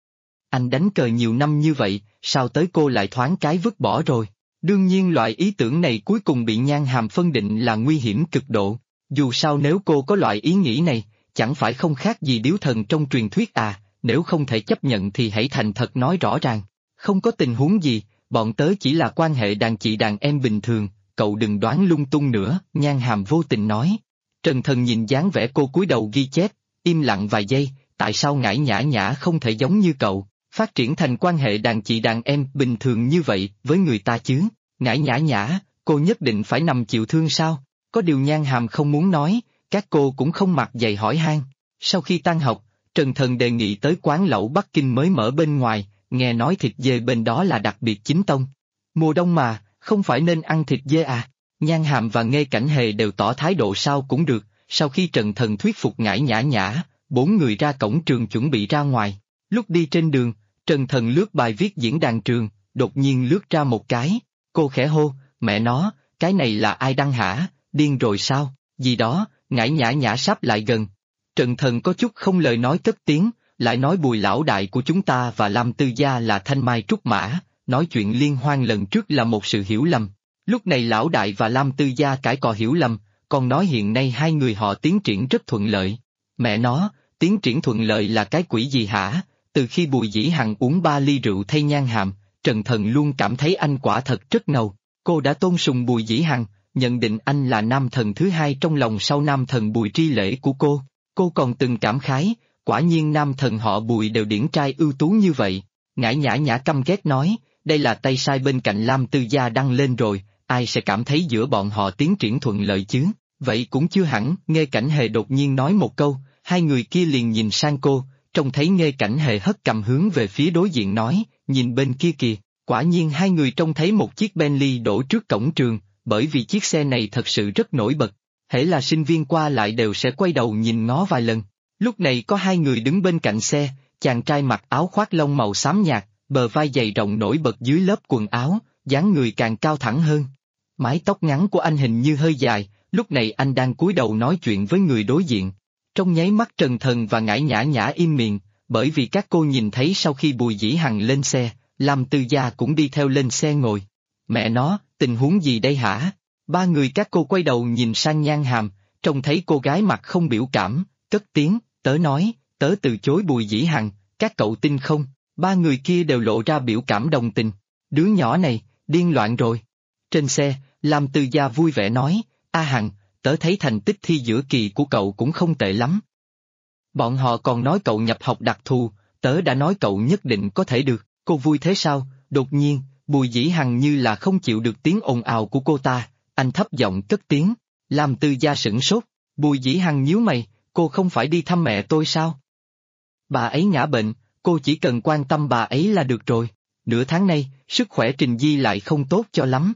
Anh đánh cờ nhiều năm như vậy, sao tới cô lại thoáng cái vứt bỏ rồi? Đương nhiên loại ý tưởng này cuối cùng bị Nhan Hàm phân định là nguy hiểm cực độ. Dù sao nếu cô có loại ý nghĩ này, chẳng phải không khác gì điếu thần trong truyền thuyết à, nếu không thể chấp nhận thì hãy thành thật nói rõ ràng. Không có tình huống gì, bọn tớ chỉ là quan hệ đàn chị đàn em bình thường, cậu đừng đoán lung tung nữa, Nhan Hàm vô tình nói. Trần Thần nhìn dáng vẻ cô cúi đầu ghi chép, im lặng vài giây, tại sao Ngải Nhã Nhã không thể giống như cậu, phát triển thành quan hệ đàn chị đàn em bình thường như vậy với người ta chứ? Ngải Nhã Nhã, cô nhất định phải nằm chịu thương sao? Có điều Nhan Hàm không muốn nói, các cô cũng không mặt dày hỏi han. Sau khi tan học, Trần Thần đề nghị tới quán lẩu Bắc Kinh mới mở bên ngoài, nghe nói thịt dê bên đó là đặc biệt chính tông. Mùa đông mà, không phải nên ăn thịt dê à? Nhan Hàm và Nghê Cảnh Hề đều tỏ thái độ sao cũng được. Sau khi Trần Thần thuyết phục Ngải Nhã Nhã, 4 người ra cổng trường chuẩn bị ra ngoài. Lúc đi trên đường, Trần Thần lướt bài viết diễn đàn trường, đột nhiên lướt ra một cái. Cô khẽ hô, mẹ nó, cái này là ai đăng hả, điên rồi sao, gì đó, Ngải Nhã Nhã sắp lại gần. Trần Thần có chút không lời nói cất tiếng, lại nói Bùi lão đại của chúng ta và Lam Tư Gia là thanh mai trúc mã, nói chuyện liên hoan lần trước là một sự hiểu lầm. Lúc này lão đại và Lam Tư Gia cãi cọ hiểu lầm, còn nói hiện nay hai người họ tiến triển rất thuận lợi. Mẹ nó, tiến triển thuận lợi là cái quỷ gì hả? Từ khi Bùi Dĩ Hằng uống 3 ly rượu thay Nhan Hàm, Trần Thần luôn cảm thấy anh quả thật rất ngầu. Cô đã tôn sùng Bùi Dĩ Hằng, nhận định anh là nam thần thứ hai trong lòng sau nam thần Bùi Tri Lễ của cô. Cô còn từng cảm khái, quả nhiên nam thần họ Bùi đều điển trai ưu tú như vậy. Ngải Nhã Nhã căm ghét nói, đây là tay sai bên cạnh Lam Tư Gia đăng lên rồi, ai sẽ cảm thấy giữa bọn họ tiến triển thuận lợi chứ? Vậy cũng chưa hẳn. Nghê Cảnh Hề đột nhiên nói một câu, hai người kia liền nhìn sang cô, trông thấy Nghê Cảnh Hề hất cầm hướng về phía đối diện nói, nhìn bên kia kìa, quả nhiên hai người trông thấy một chiếc Bentley đổ trước cổng trường, bởi vì chiếc xe này thật sự rất nổi bật, hễ là sinh viên qua lại đều sẽ quay đầu nhìn ngó vài lần. Lúc này có hai người đứng bên cạnh xe, chàng trai mặc áo khoác lông màu xám nhạt, bờ vai dày rộng nổi bật dưới lớp quần áo, dáng người càng cao thẳng hơn. Mái tóc ngắn của anh hình như hơi dài, lúc này anh đang cúi đầu nói chuyện với người đối diện. Trong nháy mắt Trần Thần và Ngải Nhã Nhã im miệng, bởi vì các cô nhìn thấy sau khi Bùi Dĩ Hằng lên xe, Lam Tư Gia cũng đi theo lên xe ngồi. Mẹ nó, tình huống gì đây hả? Ba người các cô quay đầu nhìn sang Nhan Hàm, trông thấy cô gái mặt không biểu cảm, cất tiếng, tớ nói, tớ từ chối Bùi Dĩ Hằng, các cậu tin không? Ba người kia đều lộ ra biểu cảm đồng tình. Đứa nhỏ này, điên loạn rồi. Trên xe, Lam Tư Gia vui vẻ nói, A Hằng, tớ thấy thành tích thi giữa kỳ của cậu cũng không tệ lắm. Bọn họ còn nói cậu nhập học đặc thù, tớ đã nói cậu nhất định có thể được, cô vui thế sao? Đột nhiên, Bùi Dĩ Hằng như là không chịu được tiếng ồn ào của cô ta, anh thấp giọng cất tiếng, làm Tư Gia sửng sốt. Bùi Dĩ Hằng nhíu mày, cô không phải đi thăm mẹ tôi sao? Bà ấy ngã bệnh, cô chỉ cần quan tâm bà ấy là được rồi. Nửa tháng nay, sức khỏe Trình Di lại không tốt cho lắm.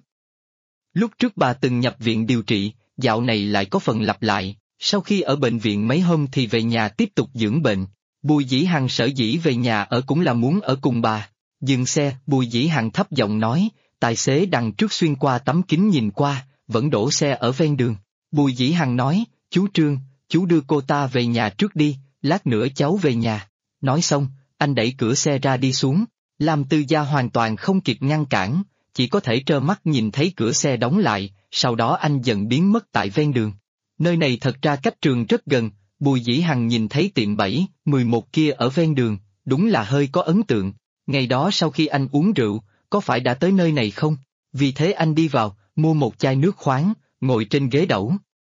Lúc trước bà từng nhập viện điều trị, dạo này lại có phần lặp lại, sau khi ở bệnh viện mấy hôm thì về nhà tiếp tục dưỡng bệnh. Bùi Dĩ Hằng sở dĩ về nhà ở cũng là muốn ở cùng bà. Dừng xe, Bùi Dĩ Hằng thấp giọng nói, tài xế đằng trước xuyên qua tấm kính nhìn qua, vẫn đổ xe ở ven đường. Bùi Dĩ Hằng nói, chú Trương, chú đưa cô ta về nhà trước đi, lát nữa cháu về nhà. Nói xong, anh đẩy cửa xe ra đi xuống. Lam Tư Gia hoàn toàn không kịp ngăn cản, chỉ có thể trơ mắt nhìn thấy cửa xe đóng lại, sau đó anh dần biến mất tại ven đường. Nơi này thật ra cách trường rất gần, Bùi Dĩ Hằng nhìn thấy tiệm 7-11 kia ở ven đường, đúng là hơi có ấn tượng. Ngày đó sau khi anh uống rượu, có phải đã tới nơi này không? Vì thế anh đi vào, mua một chai nước khoáng, ngồi trên ghế đẩu.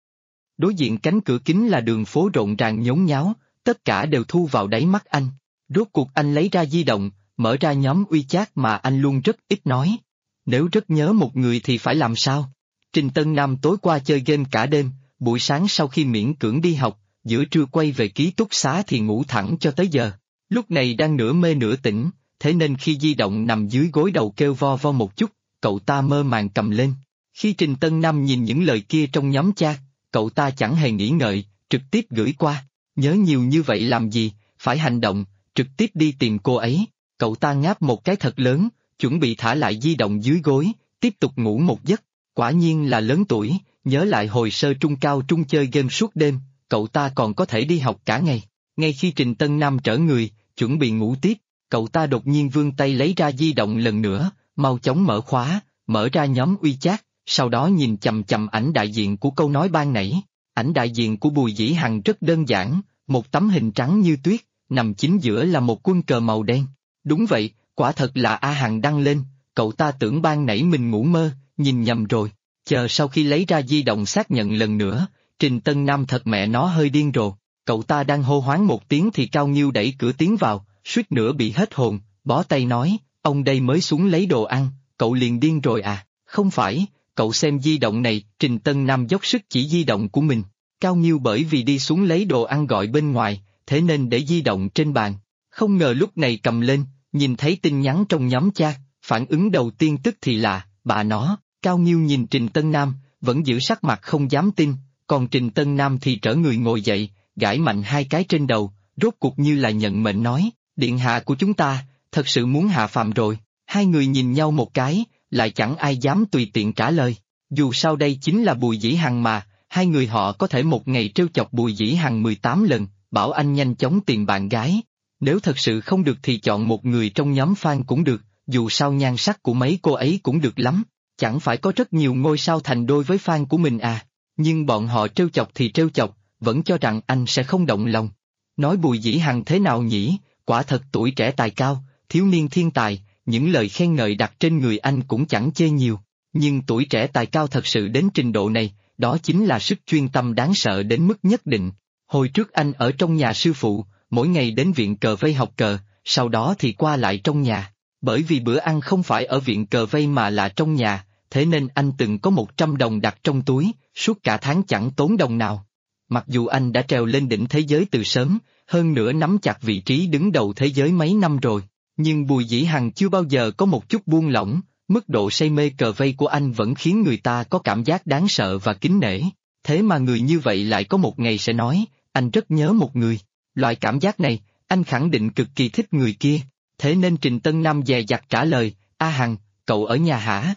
Đối diện cánh cửa kính là đường phố rộn ràng nhốn nháo, tất cả đều thu vào đáy mắt anh. Rốt cuộc anh lấy ra di động, mở ra nhóm WeChat mà anh luôn rất ít nói. Nếu rất nhớ một người thì phải làm sao? Trình Tân Nam tối qua chơi game cả đêm, buổi sáng sau khi miễn cưỡng đi học, giữa trưa quay về ký túc xá thì ngủ thẳng cho tới giờ. Lúc này đang nửa mê nửa tỉnh, thế nên khi di động nằm dưới gối đầu kêu vo vo một chút, cậu ta mơ màng cầm lên. Khi Trình Tân Nam nhìn những lời kia trong nhóm chat, cậu ta chẳng hề nghĩ ngợi, trực tiếp gửi qua. Nhớ nhiều như vậy làm gì, phải hành động, trực tiếp đi tìm cô ấy. Cậu ta ngáp một cái thật lớn, chuẩn bị thả lại di động dưới gối, tiếp tục ngủ một giấc. Quả nhiên là lớn tuổi, nhớ lại hồi sơ trung cao trung chơi game suốt đêm, cậu ta còn có thể đi học cả ngày. Ngay khi Trình Tân Nam trở người, chuẩn bị ngủ tiếp, cậu ta đột nhiên vươn tay lấy ra di động lần nữa, mau chóng mở khóa, mở ra nhóm WeChat, sau đó nhìn chằm chằm ảnh đại diện của câu nói ban nãy. Ảnh đại diện của Bùi Dĩ Hằng rất đơn giản, một tấm hình trắng như tuyết, nằm chính giữa là một quân cờ màu đen. Đúng vậy, quả thật là A Hằng đăng lên, cậu ta tưởng ban nãy mình ngủ mơ, nhìn nhầm rồi. Chờ sau khi lấy ra di động xác nhận lần nữa, Trình Tân Nam thật mẹ nó hơi điên rồ. Cậu ta đang hô hoáng một tiếng thì Cao Nghiêu đẩy cửa tiến vào, suýt nữa bị hết hồn, bó tay nói, ông đây mới xuống lấy đồ ăn, cậu liền điên rồi à? Không phải, cậu xem di động này. Trình Tân Nam dốc sức chỉ di động của mình. Cao Nghiêu bởi vì đi xuống lấy đồ ăn gọi bên ngoài, thế nên để di động trên bàn. Không ngờ lúc này cầm lên, nhìn thấy tin nhắn trong nhóm chat, phản ứng đầu tiên tức thì là, bà nó. Cao Nghiêu nhìn Trình Tân Nam, vẫn giữ sắc mặt không dám tin, còn Trình Tân Nam thì trở người ngồi dậy, gãi mạnh hai cái trên đầu, rốt cuộc như là nhận mệnh nói, điện hạ của chúng ta, thật sự muốn hạ phàm rồi. Hai người nhìn nhau một cái, lại chẳng ai dám tùy tiện trả lời. Dù sao đây chính là Bùi Dĩ Hằng mà, hai người họ có thể một ngày trêu chọc Bùi Dĩ Hằng 18 lần, bảo anh nhanh chóng tìm bạn gái. Nếu thật sự không được thì chọn một người trong nhóm fan cũng được, dù sao nhan sắc của mấy cô ấy cũng được lắm. Chẳng phải có rất nhiều ngôi sao thành đôi với fan của mình à, nhưng bọn họ trêu chọc thì trêu chọc, vẫn cho rằng anh sẽ không động lòng. Nói Bùi Dĩ Hằng thế nào nhỉ, quả thật tuổi trẻ tài cao, thiếu niên thiên tài, những lời khen ngợi đặt trên người anh cũng chẳng chê nhiều. Nhưng tuổi trẻ tài cao thật sự đến trình độ này, đó chính là sức chuyên tâm đáng sợ đến mức nhất định. Hồi trước anh ở trong nhà sư phụ, mỗi ngày đến viện cờ vây học cờ, sau đó thì qua lại trong nhà. Bởi vì bữa ăn không phải ở viện cờ vây mà là trong nhà, thế nên anh từng có 100 đồng đặt trong túi, suốt cả tháng chẳng tốn đồng nào. Mặc dù anh đã trèo lên đỉnh thế giới từ sớm, hơn nữa nắm chặt vị trí đứng đầu thế giới mấy năm rồi, nhưng Bùi Dĩ Hằng chưa bao giờ có một chút buông lỏng, mức độ say mê cờ vây của anh vẫn khiến người ta có cảm giác đáng sợ và kính nể. Thế mà người như vậy lại có một ngày sẽ nói, anh rất nhớ một người. Loại cảm giác này, anh khẳng định cực kỳ thích người kia. Thế nên Trình Tân Nam dè dặt trả lời, A Hằng, cậu ở nhà hả?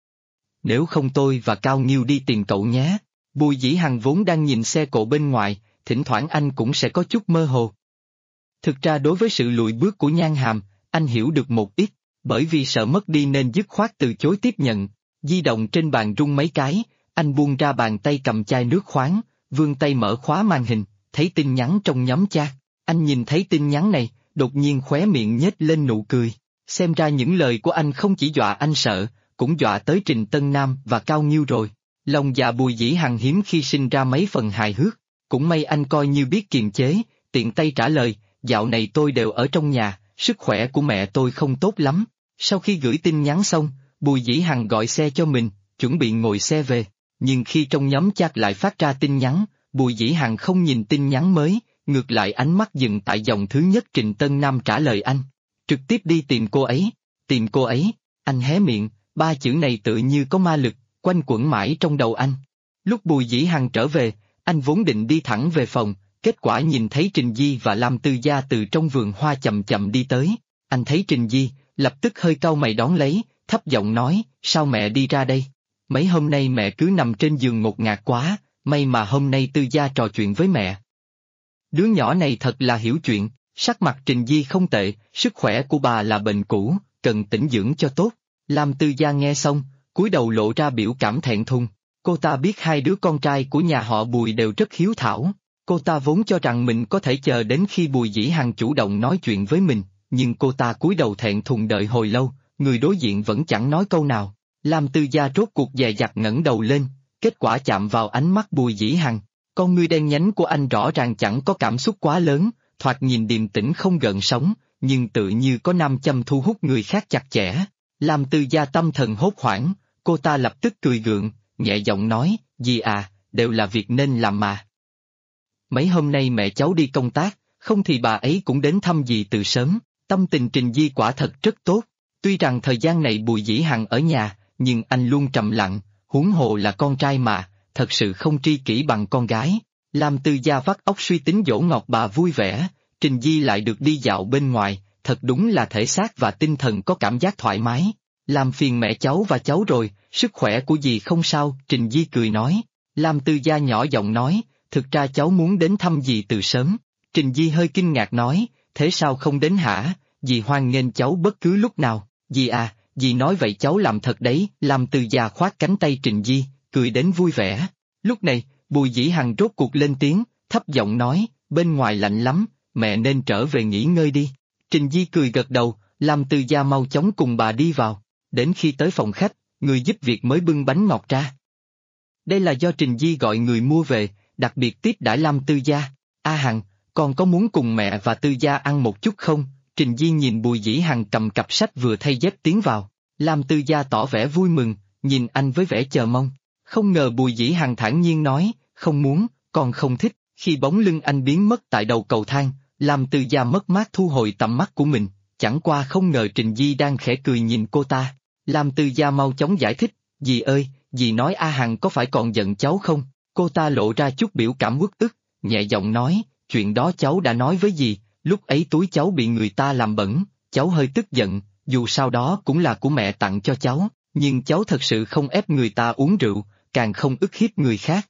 Nếu không tôi và Cao Nghiêu đi tìm cậu nhé. Bùi Dĩ Hằng vốn đang nhìn xe cộ bên ngoài, thỉnh thoảng anh cũng sẽ có chút mơ hồ. Thực ra đối với sự lùi bước của Nhan Hàm, anh hiểu được một ít, bởi vì sợ mất đi nên dứt khoát từ chối tiếp nhận. Di động trên bàn rung mấy cái, anh buông ra bàn tay cầm chai nước khoáng, vươn tay mở khóa màn hình, thấy tin nhắn trong nhóm chat. Anh nhìn thấy tin nhắn này, đột nhiên khóe miệng nhếch lên nụ cười. Xem ra những lời của anh không chỉ dọa anh sợ, cũng dọa tới Trình Tân Nam và Cao Nghiêu rồi. Lòng dạ Bùi Dĩ Hằng hiếm khi sinh ra mấy phần hài hước, cũng may anh coi như biết kiềm chế, tiện tay trả lời, dạo này tôi đều ở trong nhà, sức khỏe của mẹ tôi không tốt lắm. Sau khi gửi tin nhắn xong, Bùi Dĩ Hằng gọi xe cho mình, chuẩn bị ngồi xe về, nhưng khi trong nhóm chat lại phát ra tin nhắn, Bùi Dĩ Hằng không nhìn tin nhắn mới, ngược lại ánh mắt dừng tại dòng thứ nhất Trình Tân Nam trả lời anh. Trực tiếp đi tìm cô ấy, anh hé miệng, ba chữ này tự như có ma lực, quanh quẩn mãi trong đầu anh. Lúc Bùi Dĩ Hằng trở về, anh vốn định đi thẳng về phòng, kết quả nhìn thấy Trình Di và Lam Tư Gia từ trong vườn hoa chậm chậm đi tới. Anh thấy Trình Di, lập tức hơi cau mày đón lấy, thấp giọng nói, sao mẹ đi ra đây? Mấy hôm nay mẹ cứ nằm trên giường ngột ngạt quá, may mà hôm nay Tư Gia trò chuyện với mẹ. Đứa nhỏ này thật là hiểu chuyện, sắc mặt Trình Di không tệ, sức khỏe của bà là bệnh cũ, cần tĩnh dưỡng cho tốt. Lam Tư Gia nghe xong, cúi đầu lộ ra biểu cảm thẹn thùng. Cô ta biết hai đứa con trai của nhà họ Bùi đều rất hiếu thảo. Cô ta vốn cho rằng mình có thể chờ đến khi Bùi Dĩ Hằng chủ động nói chuyện với mình, nhưng cô ta cúi đầu thẹn thùng đợi hồi lâu, người đối diện vẫn chẳng nói câu nào. Lam Tư Gia rốt cuộc dè dặt ngẩng đầu lên, kết quả chạm vào ánh mắt Bùi Dĩ Hằng. Con ngươi đen nhánh của anh rõ ràng chẳng có cảm xúc quá lớn, thoạt nhìn điềm tĩnh không gợn sóng, nhưng tự như có nam châm thu hút người khác chặt chẽ. Lam Tư Gia tâm thần hốt hoảng, cô ta lập tức cười gượng, nhẹ giọng nói, dì à, đều là việc nên làm mà. Mấy hôm nay mẹ cháu đi công tác, không thì bà ấy cũng đến thăm dì từ sớm, tâm tình Trình Di quả thật rất tốt. Tuy rằng thời gian này Bùi Dĩ Hằng ở nhà, nhưng anh luôn trầm lặng, huống hồ là con trai mà, thật sự không tri kỷ bằng con gái. Lam Tư Gia vắt óc suy tính dỗ ngọt bà vui vẻ, Trình Di lại được đi dạo bên ngoài, thật đúng là thể xác và tinh thần có cảm giác thoải mái. Làm phiền mẹ cháu và cháu rồi, sức khỏe của dì không sao, Trình Di cười nói. Lam Tư Gia nhỏ giọng nói, thực ra cháu muốn đến thăm dì từ sớm. Trình Di hơi kinh ngạc nói, thế sao không đến hả, dì hoan nghênh cháu bất cứ lúc nào. Dì à, dì nói vậy cháu làm thật đấy. Lam Tư Gia khoát cánh tay Trình Di, cười đến vui vẻ. Lúc này, Bùi Dĩ Hằng rốt cuộc lên tiếng, thấp giọng nói, bên ngoài lạnh lắm, mẹ nên trở về nghỉ ngơi đi. Trình Di cười gật đầu, Lam Tư Gia mau chóng cùng bà đi vào. Đến khi tới phòng khách, người giúp việc mới bưng bánh ngọt ra. Đây là do Trình Di gọi người mua về, đặc biệt tiếp đãi Lam Tư Gia. A Hằng, con có muốn cùng mẹ và Tư Gia ăn một chút không? Trình Di nhìn Bùi Dĩ Hằng cầm cặp sách vừa thay dép tiến vào. Lam Tư Gia tỏ vẻ vui mừng, nhìn anh với vẻ chờ mong. Không ngờ Bùi Dĩ Hằng thản nhiên nói, không muốn, con không thích. Khi bóng lưng anh biến mất tại đầu cầu thang, Lam Tư Gia mất mát thu hồi tầm mắt của mình, chẳng qua không ngờ Trình Di đang khẽ cười nhìn cô ta. Lam Tư Gia mau chóng giải thích, dì ơi, dì nói A Hằng có phải còn giận cháu không? Cô ta lộ ra chút biểu cảm uất ức, nhẹ giọng nói, chuyện đó cháu đã nói với dì, lúc ấy túi cháu bị người ta làm bẩn, cháu hơi tức giận, dù sao đó cũng là của mẹ tặng cho cháu, nhưng cháu thật sự không ép người ta uống rượu, càng không ức hiếp người khác.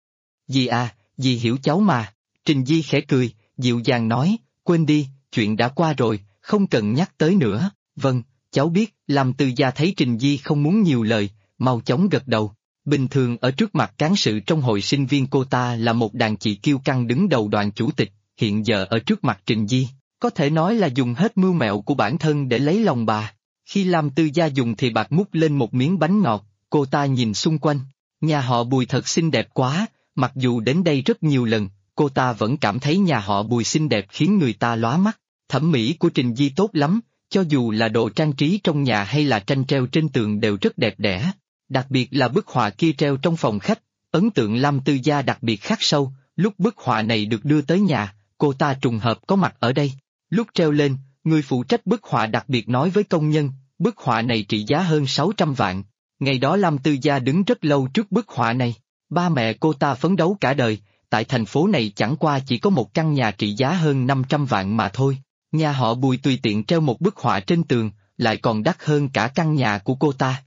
Dì à, dì hiểu cháu mà. Trình Di khẽ cười, dịu dàng nói, quên đi, chuyện đã qua rồi, không cần nhắc tới nữa. Vâng, cháu biết. Lam Tư Gia thấy Trình Di không muốn nhiều lời, mau chóng gật đầu. Bình thường ở trước mặt cán sự trong hội sinh viên cô ta là một đàn chị kiêu căng đứng đầu đoàn chủ tịch, hiện giờ ở trước mặt Trình Di, có thể nói là dùng hết mưu mẹo của bản thân để lấy lòng bà. Khi Lam Tư Gia dùng thì bạc múc lên một miếng bánh ngọt, cô ta nhìn xung quanh, nhà họ Bùi thật xinh đẹp quá, mặc dù đến đây rất nhiều lần, cô ta vẫn cảm thấy nhà họ Bùi xinh đẹp khiến người ta lóa mắt. Thẩm mỹ của Trình Di tốt lắm, cho dù là đồ trang trí trong nhà hay là tranh treo trên tường đều rất đẹp đẽ. Đặc biệt là bức họa kia treo trong phòng khách, ấn tượng Lam Tư Gia đặc biệt khắc sâu. Lúc bức họa này được đưa tới nhà, cô ta trùng hợp có mặt ở đây. Lúc treo lên, người phụ trách bức họa đặc biệt nói với công nhân, bức họa này trị giá hơn 600 vạn. Ngày đó Lam Tư Gia đứng rất lâu trước bức họa này. Ba mẹ cô ta phấn đấu cả đời, tại thành phố này chẳng qua chỉ có một căn nhà trị giá hơn 500 vạn mà thôi. Nhà họ Bùi tùy tiện treo một bức họa trên tường, lại còn đắt hơn cả căn nhà của cô ta.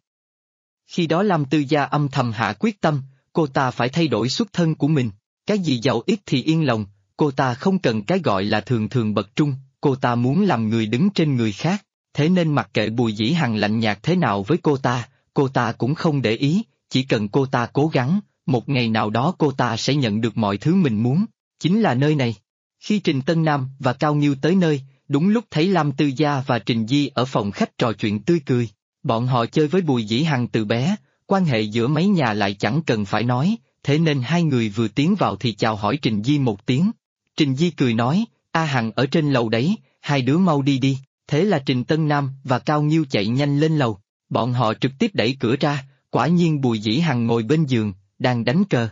Khi đó Lam Tư Gia âm thầm hạ quyết tâm, cô ta phải thay đổi xuất thân của mình. Cái gì giàu ít thì yên lòng, cô ta không cần cái gọi là thường thường bậc trung, cô ta muốn làm người đứng trên người khác. Thế nên mặc kệ Bùi Dĩ Hằng lạnh nhạt thế nào với cô ta cũng không để ý, chỉ cần cô ta cố gắng, một ngày nào đó cô ta sẽ nhận được mọi thứ mình muốn, chính là nơi này. Khi Trình Tân Nam và Cao Nghiêu tới nơi, đúng lúc thấy Lam Tư Gia và Trình Di ở phòng khách trò chuyện tươi cười. Bọn họ chơi với Bùi Dĩ Hằng từ bé, quan hệ giữa mấy nhà lại chẳng cần phải nói, thế nên hai người vừa tiến vào thì chào hỏi Trình Di một tiếng. Trình Di cười nói, A Hằng ở trên lầu đấy, hai đứa mau đi đi, thế là Trình Tân Nam và Cao Nghiêu chạy nhanh lên lầu, bọn họ trực tiếp đẩy cửa ra, quả nhiên Bùi Dĩ Hằng ngồi bên giường, đang đánh cờ.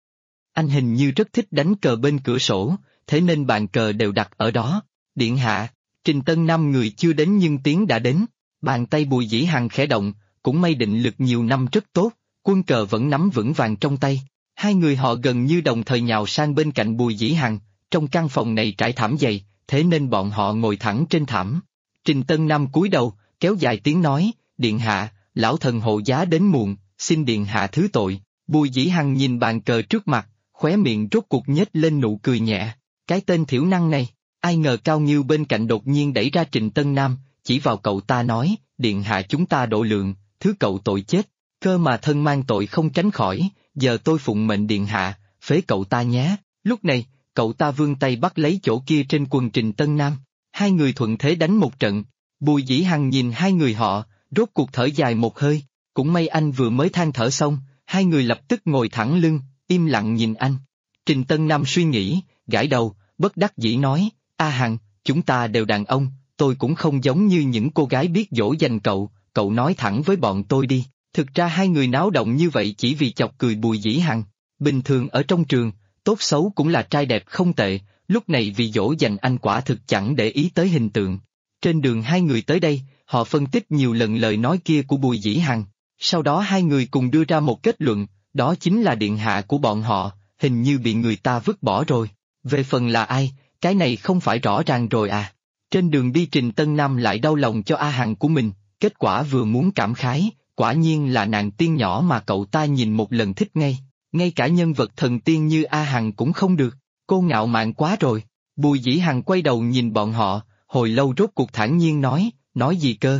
Anh hình như rất thích đánh cờ bên cửa sổ, thế nên bàn cờ đều đặt ở đó. Điện hạ, Trình Tân Nam người chưa đến nhưng tiếng đã đến, bàn tay Bùi Dĩ Hằng khẽ động, cũng may định lực nhiều năm rất tốt, quân cờ vẫn nắm vững vàng trong tay. Hai người họ gần như đồng thời nhào sang bên cạnh Bùi Dĩ Hằng, trong căn phòng này trải thảm dày, thế nên bọn họ ngồi thẳng trên thảm. Trình Tân Nam cúi đầu, kéo dài tiếng nói, Điện hạ, lão thần hộ giá đến muộn, xin Điện hạ thứ tội. Bùi Dĩ Hằng nhìn bàn cờ trước mặt, khóe miệng rốt cuộc nhếch lên nụ cười nhẹ, cái tên thiểu năng này, ai ngờ Cao Nghiêu bên cạnh đột nhiên đẩy ra Trình Tân Nam, chỉ vào cậu ta nói, Điện hạ chúng ta độ lượng, thứ cậu tội chết, cơ mà thân mang tội không tránh khỏi, giờ tôi phụng mệnh Điện hạ, phế cậu ta nhé. Lúc này, cậu ta vươn tay bắt lấy chỗ kia trên quần Trình Tân Nam, hai người thuận thế đánh một trận. Bùi Dĩ Hằng nhìn hai người họ, rốt cuộc thở dài một hơi, cũng may anh vừa mới than thở xong, hai người lập tức ngồi thẳng lưng, im lặng nhìn anh. Trình Tân Nam suy nghĩ, gãi đầu, bất đắc dĩ nói, A Hằng, chúng ta đều đàn ông, tôi cũng không giống như những cô gái biết dỗ dành cậu nói thẳng với bọn tôi đi. Thực ra hai người náo động như vậy chỉ vì chọc cười Bùi Dĩ Hằng, bình thường ở trong trường, tốt xấu cũng là trai đẹp không tệ, lúc này vì dỗ dành anh quả thực chẳng để ý tới hình tượng. Trên đường hai người tới đây, họ phân tích nhiều lần lời nói kia của Bùi Dĩ Hằng, sau đó hai người cùng đưa ra một kết luận, đó chính là điện hạ của bọn họ, hình như bị người ta vứt bỏ rồi. Về phần là ai, cái này không phải rõ ràng rồi à. Trên đường đi Trình Tân Nam lại đau lòng cho A Hằng của mình, kết quả vừa muốn cảm khái, quả nhiên là nàng tiên nhỏ mà cậu ta nhìn một lần thích ngay cả nhân vật thần tiên như A Hằng cũng không được, cô ngạo mạn quá rồi. Bùi Dĩ Hằng quay đầu nhìn bọn họ, hồi lâu rốt cuộc thản nhiên nói gì cơ,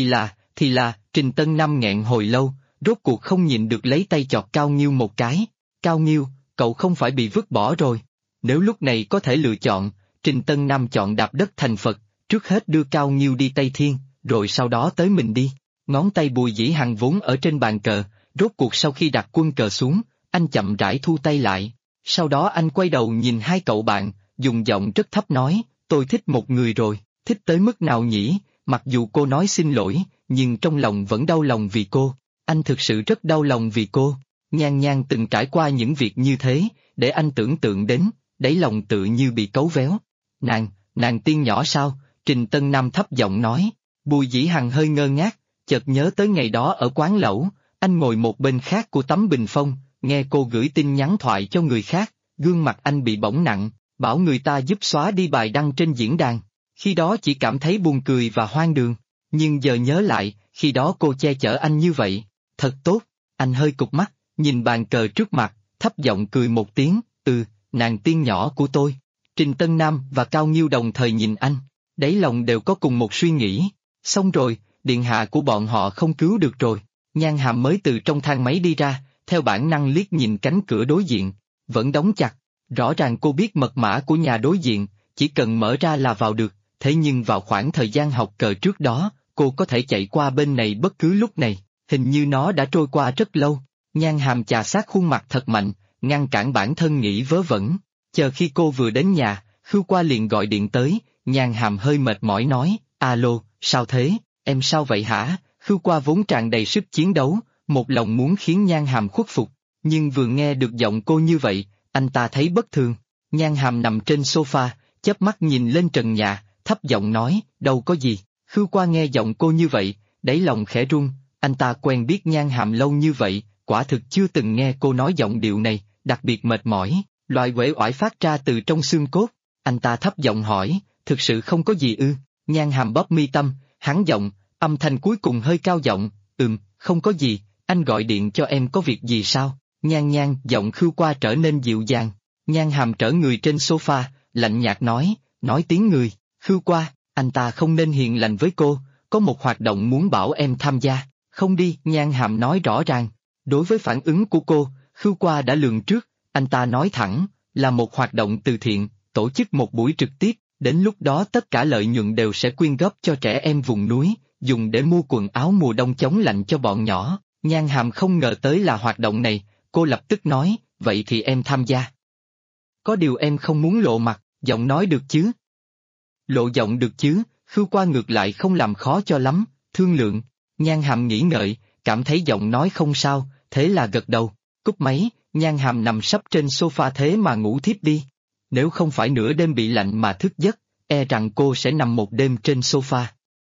thì là, Trình Tân Nam nghẹn hồi lâu, rốt cuộc không nhịn được lấy tay chọt Cao Nghiêu một cái, Cao Nghiêu, cậu không phải bị vứt bỏ rồi. Nếu lúc này có thể lựa chọn, Trình Tân Nam chọn đạp đất thành Phật, trước hết đưa Cao Nghiêu đi Tây Thiên, rồi sau đó tới mình đi. Ngón tay Bùi Dĩ Hằng vốn ở trên bàn cờ, rốt cuộc sau khi đặt quân cờ xuống, anh chậm rãi thu tay lại. Sau đó anh quay đầu nhìn hai cậu bạn, dùng giọng rất thấp nói, tôi thích một người rồi, thích tới mức nào nhỉ, mặc dù cô nói xin lỗi, nhưng trong lòng vẫn đau lòng vì cô, anh thực sự rất đau lòng vì cô. Nhan Nhan từng trải qua những việc như thế, để anh tưởng tượng đến, đáy lòng tự như bị cấu véo. Nàng tiên nhỏ sao? Trình Tân Nam thấp giọng nói. Bùi Dĩ Hằng hơi ngơ ngác, chợt nhớ tới ngày đó ở quán lẩu, anh ngồi một bên khác của tấm bình phong, nghe cô gửi tin nhắn thoại cho người khác, gương mặt anh bị bỏng nặng, bảo người ta giúp xóa đi bài đăng trên diễn đàn. Khi đó chỉ cảm thấy buồn cười và hoang đường, nhưng giờ nhớ lại, khi đó cô che chở anh như vậy, thật tốt. Anh hơi cụp mắt, nhìn bàn cờ trước mặt, thấp giọng cười một tiếng, nàng tiên nhỏ của tôi. Trình Tân Nam và Cao Nghiêu đồng thời nhìn anh, đáy lòng đều có cùng một suy nghĩ, xong rồi, điện hạ của bọn họ không cứu được rồi. Nhan Hàm mới từ trong thang máy đi ra, theo bản năng liếc nhìn cánh cửa đối diện, vẫn đóng chặt, rõ ràng cô biết mật mã của nhà đối diện, chỉ cần mở ra là vào được, thế nhưng vào khoảng thời gian học cờ trước đó, cô có thể chạy qua bên này bất cứ lúc này, hình như nó đã trôi qua rất lâu. Nhan Hàm chà sát khuôn mặt thật mạnh, ngăn cản bản thân nghĩ vớ vẩn. Chờ khi cô vừa đến nhà, Khưu Qua liền gọi điện tới, Nhan Hàm hơi mệt mỏi nói, alo, sao thế, em sao vậy hả? Khưu Qua vốn tràn đầy sức chiến đấu, một lòng muốn khiến Nhan Hàm khuất phục, nhưng vừa nghe được giọng cô như vậy, anh ta thấy bất thường. Nhan Hàm nằm trên sofa, chớp mắt nhìn lên trần nhà, thấp giọng nói, đâu có gì. Khưu Qua nghe giọng cô như vậy, đáy lòng khẽ run, anh ta quen biết Nhan Hàm lâu như vậy, quả thực chưa từng nghe cô nói giọng điệu này, đặc biệt mệt mỏi, loại uể oải phát ra từ trong xương cốt. Anh ta thấp giọng hỏi, thực sự không có gì ư? Nhan Hàm bóp mi tâm, hắn giọng, âm thanh cuối cùng hơi cao giọng, không có gì, anh gọi điện cho em có việc gì sao? Nhan, giọng Khưu Qua trở nên dịu dàng. Nhan Hàm trở người trên sofa, lạnh nhạt nói tiếng người. Khưu Qua, anh ta không nên hiền lành với cô, có một hoạt động muốn bảo em tham gia, không đi. Nhan Hàm nói rõ ràng. Đối với phản ứng của cô, Khưu Qua đã lường trước, anh ta nói thẳng, là một hoạt động từ thiện, tổ chức một buổi trực tiếp, đến lúc đó tất cả lợi nhuận đều sẽ quyên góp cho trẻ em vùng núi, dùng để mua quần áo mùa đông chống lạnh cho bọn nhỏ. Nhan Hàm không ngờ tới là hoạt động này, cô lập tức nói, vậy thì em tham gia. Có điều em không muốn lộ mặt, giọng nói được chứ? Lộ giọng được chứ, Khưu Qua ngược lại không làm khó cho lắm, thương lượng. Nhan Hàm nghĩ ngợi, cảm thấy giọng nói không sao, thế là gật đầu. Cúp máy, Nhan Hàm nằm sấp trên sofa thế mà ngủ thiếp đi. Nếu không phải nửa đêm bị lạnh mà thức giấc, e rằng cô sẽ nằm một đêm trên sofa.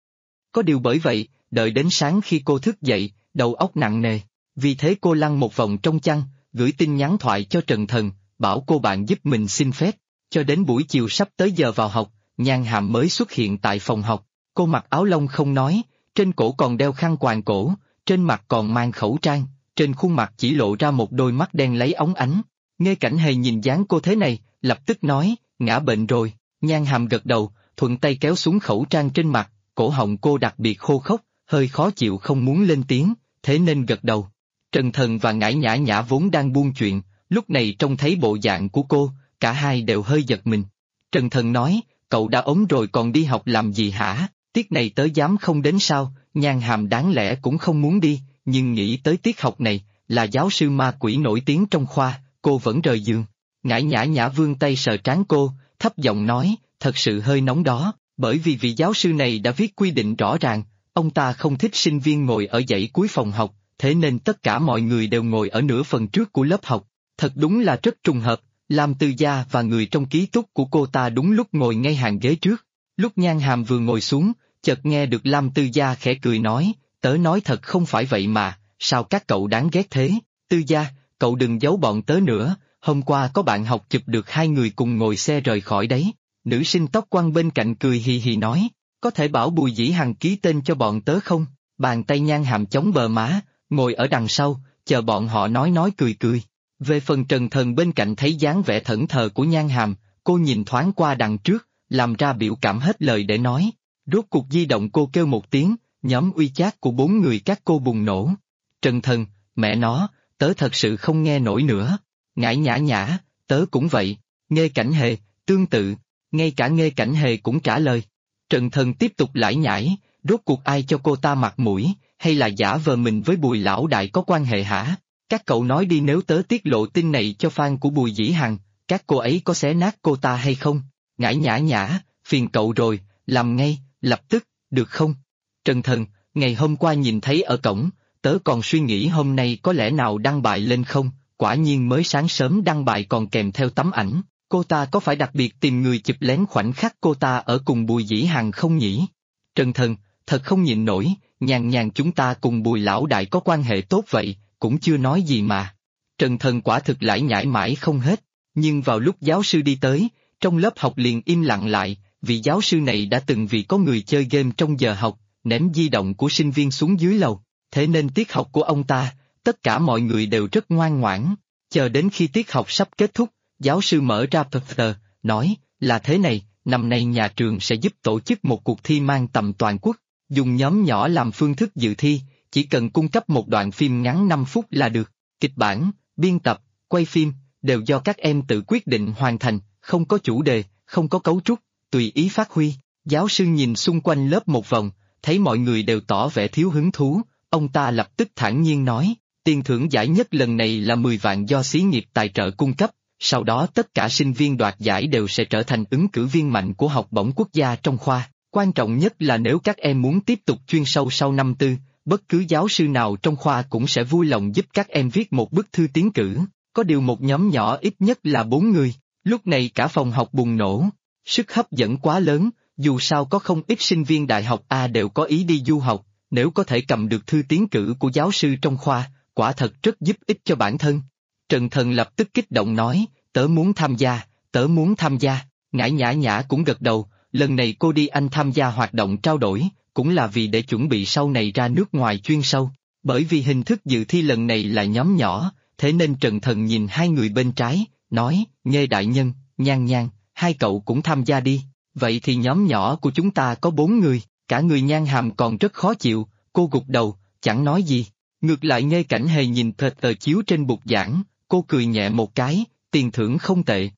Có điều bởi vậy, đợi đến sáng khi cô thức dậy, đầu óc nặng nề. Vì thế cô lăn một vòng trong chăn, gửi tin nhắn thoại cho Trần Thần, bảo cô bạn giúp mình xin phép. Cho đến buổi chiều sắp tới giờ vào học, Nhan Hàm mới xuất hiện tại phòng học. Cô mặc áo lông không nói, trên cổ còn đeo khăn quàng cổ, trên mặt còn mang khẩu trang, trên khuôn mặt chỉ lộ ra một đôi mắt đen lấy óng ánh. Nghe Cảnh Hề nhìn dáng cô thế này, lập tức nói, ngã bệnh rồi. Nhan Hàm gật đầu, thuận tay kéo xuống khẩu trang trên mặt, cổ họng cô đặc biệt khô khốc, hơi khó chịu không muốn lên tiếng, thế nên gật đầu. Trần Thần và Ngải Nhã Nhã vốn đang buôn chuyện, lúc này trông thấy bộ dạng của cô, cả hai đều hơi giật mình. Trần Thần nói, cậu đã ốm rồi còn đi học làm gì hả, tiết này tớ dám không đến sao? Nhan Hàm đáng lẽ cũng không muốn đi, nhưng nghĩ tới tiết học này, là giáo sư ma quỷ nổi tiếng trong khoa, cô vẫn rời giường. Ngải Nhã Nhã vươn tay sờ trán cô, thấp giọng nói, thật sự hơi nóng đó, bởi vì vị giáo sư này đã viết quy định rõ ràng, ông ta không thích sinh viên ngồi ở dãy cuối phòng học, thế nên tất cả mọi người đều ngồi ở nửa phần trước của lớp học. Thật đúng là rất trùng hợp, Lam Tư Gia và người trong ký túc của cô ta đúng lúc ngồi ngay hàng ghế trước. Lúc Nhan Hàm vừa ngồi xuống, chợt nghe được Lam Tư Gia khẽ cười nói, tớ nói thật không phải vậy mà, sao các cậu đáng ghét thế? Tư Gia, cậu đừng giấu bọn tớ nữa, hôm qua có bạn học chụp được hai người cùng ngồi xe rời khỏi đấy. Nữ sinh tóc quăn bên cạnh cười hì hì nói, có thể bảo Bùi Dĩ Hằng ký tên cho bọn tớ không? Bàn tay Nhan Hàm chống bờ má, ngồi ở đằng sau, chờ bọn họ nói cười cười. Về phần Trần Thần bên cạnh thấy dáng vẻ thẫn thờ của Nhan Hàm, cô nhìn thoáng qua đằng trước, làm ra biểu cảm hết lời để nói. Rốt cuộc di động cô kêu một tiếng, nhóm WeChat của bốn người các cô bùng nổ. Trần Thần, mẹ nó, tớ thật sự không nghe nổi nữa. Ngải Nhã Nhã, tớ cũng vậy. Nghê Cảnh Hề, tương tự. Ngay cả Nghê Cảnh Hề cũng trả lời. Trần Thần tiếp tục lải nhải, rốt cuộc ai cho cô ta mặt mũi, hay là giả vờ mình với Bùi lão đại có quan hệ hả? Các cậu nói đi, nếu tớ tiết lộ tin này cho fan của Bùi Dĩ Hằng, các cô ấy có xé nát cô ta hay không? Ngải Nhã Nhã, phiền cậu rồi, làm ngay, lập tức, được không? Trần Thần, ngày hôm qua nhìn thấy ở cổng, tớ còn suy nghĩ hôm nay có lẽ nào đăng bài lên không, quả nhiên mới sáng sớm đăng bài còn kèm theo tấm ảnh, cô ta có phải đặc biệt tìm người chụp lén khoảnh khắc cô ta ở cùng Bùi Dĩ Hằng không nhỉ? Trần Thần, thật không nhịn nổi, nhàn chúng ta cùng Bùi lão đại có quan hệ tốt vậy, cũng chưa nói gì mà. Trần Thần quả thực lải nhải mãi không hết, nhưng vào lúc giáo sư đi tới, trong lớp học liền im lặng lại, vì giáo sư này đã từng vì có người chơi game trong giờ học, ném di động của sinh viên xuống dưới lầu, thế nên tiết học của ông ta, tất cả mọi người đều rất ngoan ngoãn, chờ đến khi tiết học sắp kết thúc, giáo sư mở ra poster, nói, là thế này, năm nay nhà trường sẽ giúp tổ chức một cuộc thi mang tầm toàn quốc, dùng nhóm nhỏ làm phương thức dự thi, chỉ cần cung cấp một đoạn phim ngắn 5 phút là được, kịch bản, biên tập, quay phim, đều do các em tự quyết định hoàn thành, không có chủ đề, không có cấu trúc, tùy ý phát huy. Giáo sư nhìn xung quanh lớp một vòng, thấy mọi người đều tỏ vẻ thiếu hứng thú, ông ta lập tức thản nhiên nói, tiền thưởng giải nhất lần này là 10 vạn do xí nghiệp tài trợ cung cấp, sau đó tất cả sinh viên đoạt giải đều sẽ trở thành ứng cử viên mạnh của học bổng quốc gia trong khoa, quan trọng nhất là nếu các em muốn tiếp tục chuyên sâu sau năm tư, bất cứ giáo sư nào trong khoa cũng sẽ vui lòng giúp các em viết một bức thư tiến cử, có điều một nhóm nhỏ ít nhất là 4 người, lúc này cả phòng học bùng nổ, sức hấp dẫn quá lớn, dù sao có không ít sinh viên đại học A đều có ý đi du học, nếu có thể cầm được thư tiến cử của giáo sư trong khoa, quả thật rất giúp ích cho bản thân. Trần Thần lập tức kích động nói, tớ muốn tham gia, tớ muốn tham gia, Ngải Nhã Nhã cũng gật đầu, lần này cô đi Anh tham gia hoạt động trao đổi, cũng là vì để chuẩn bị sau này ra nước ngoài chuyên sâu, bởi vì hình thức dự thi lần này là nhóm nhỏ, thế nên Trần Thần nhìn hai người bên trái, nói, Nghê đại nhân, Nhan, hai cậu cũng tham gia đi, vậy thì nhóm nhỏ của chúng ta có 4 người, cả người Nhan Hàm còn rất khó chịu, cô gục đầu, chẳng nói gì, ngược lại Nghê Cảnh Hề nhìn tờ chiếu trên bục giảng, cô cười nhẹ một cái, tiền thưởng không tệ,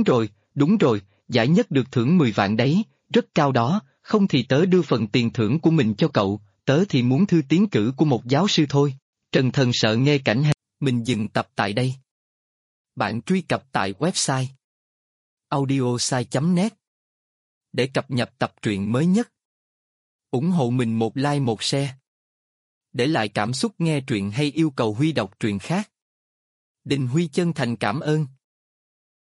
đúng rồi, giải nhất được thưởng 10 vạn đấy, rất cao đó, không thì tớ đưa phần tiền thưởng của mình cho cậu, tớ thì muốn thư tiến cử của một giáo sư thôi. Trần Thần sợ nghe cảnh mình dừng tập tại đây. Bạn truy cập tại website audiosai.net để cập nhật tập truyện mới nhất. Ủng hộ mình một like một share. Để lại cảm xúc nghe truyện hay yêu cầu Huy đọc truyện khác. Đình Huy chân thành cảm ơn.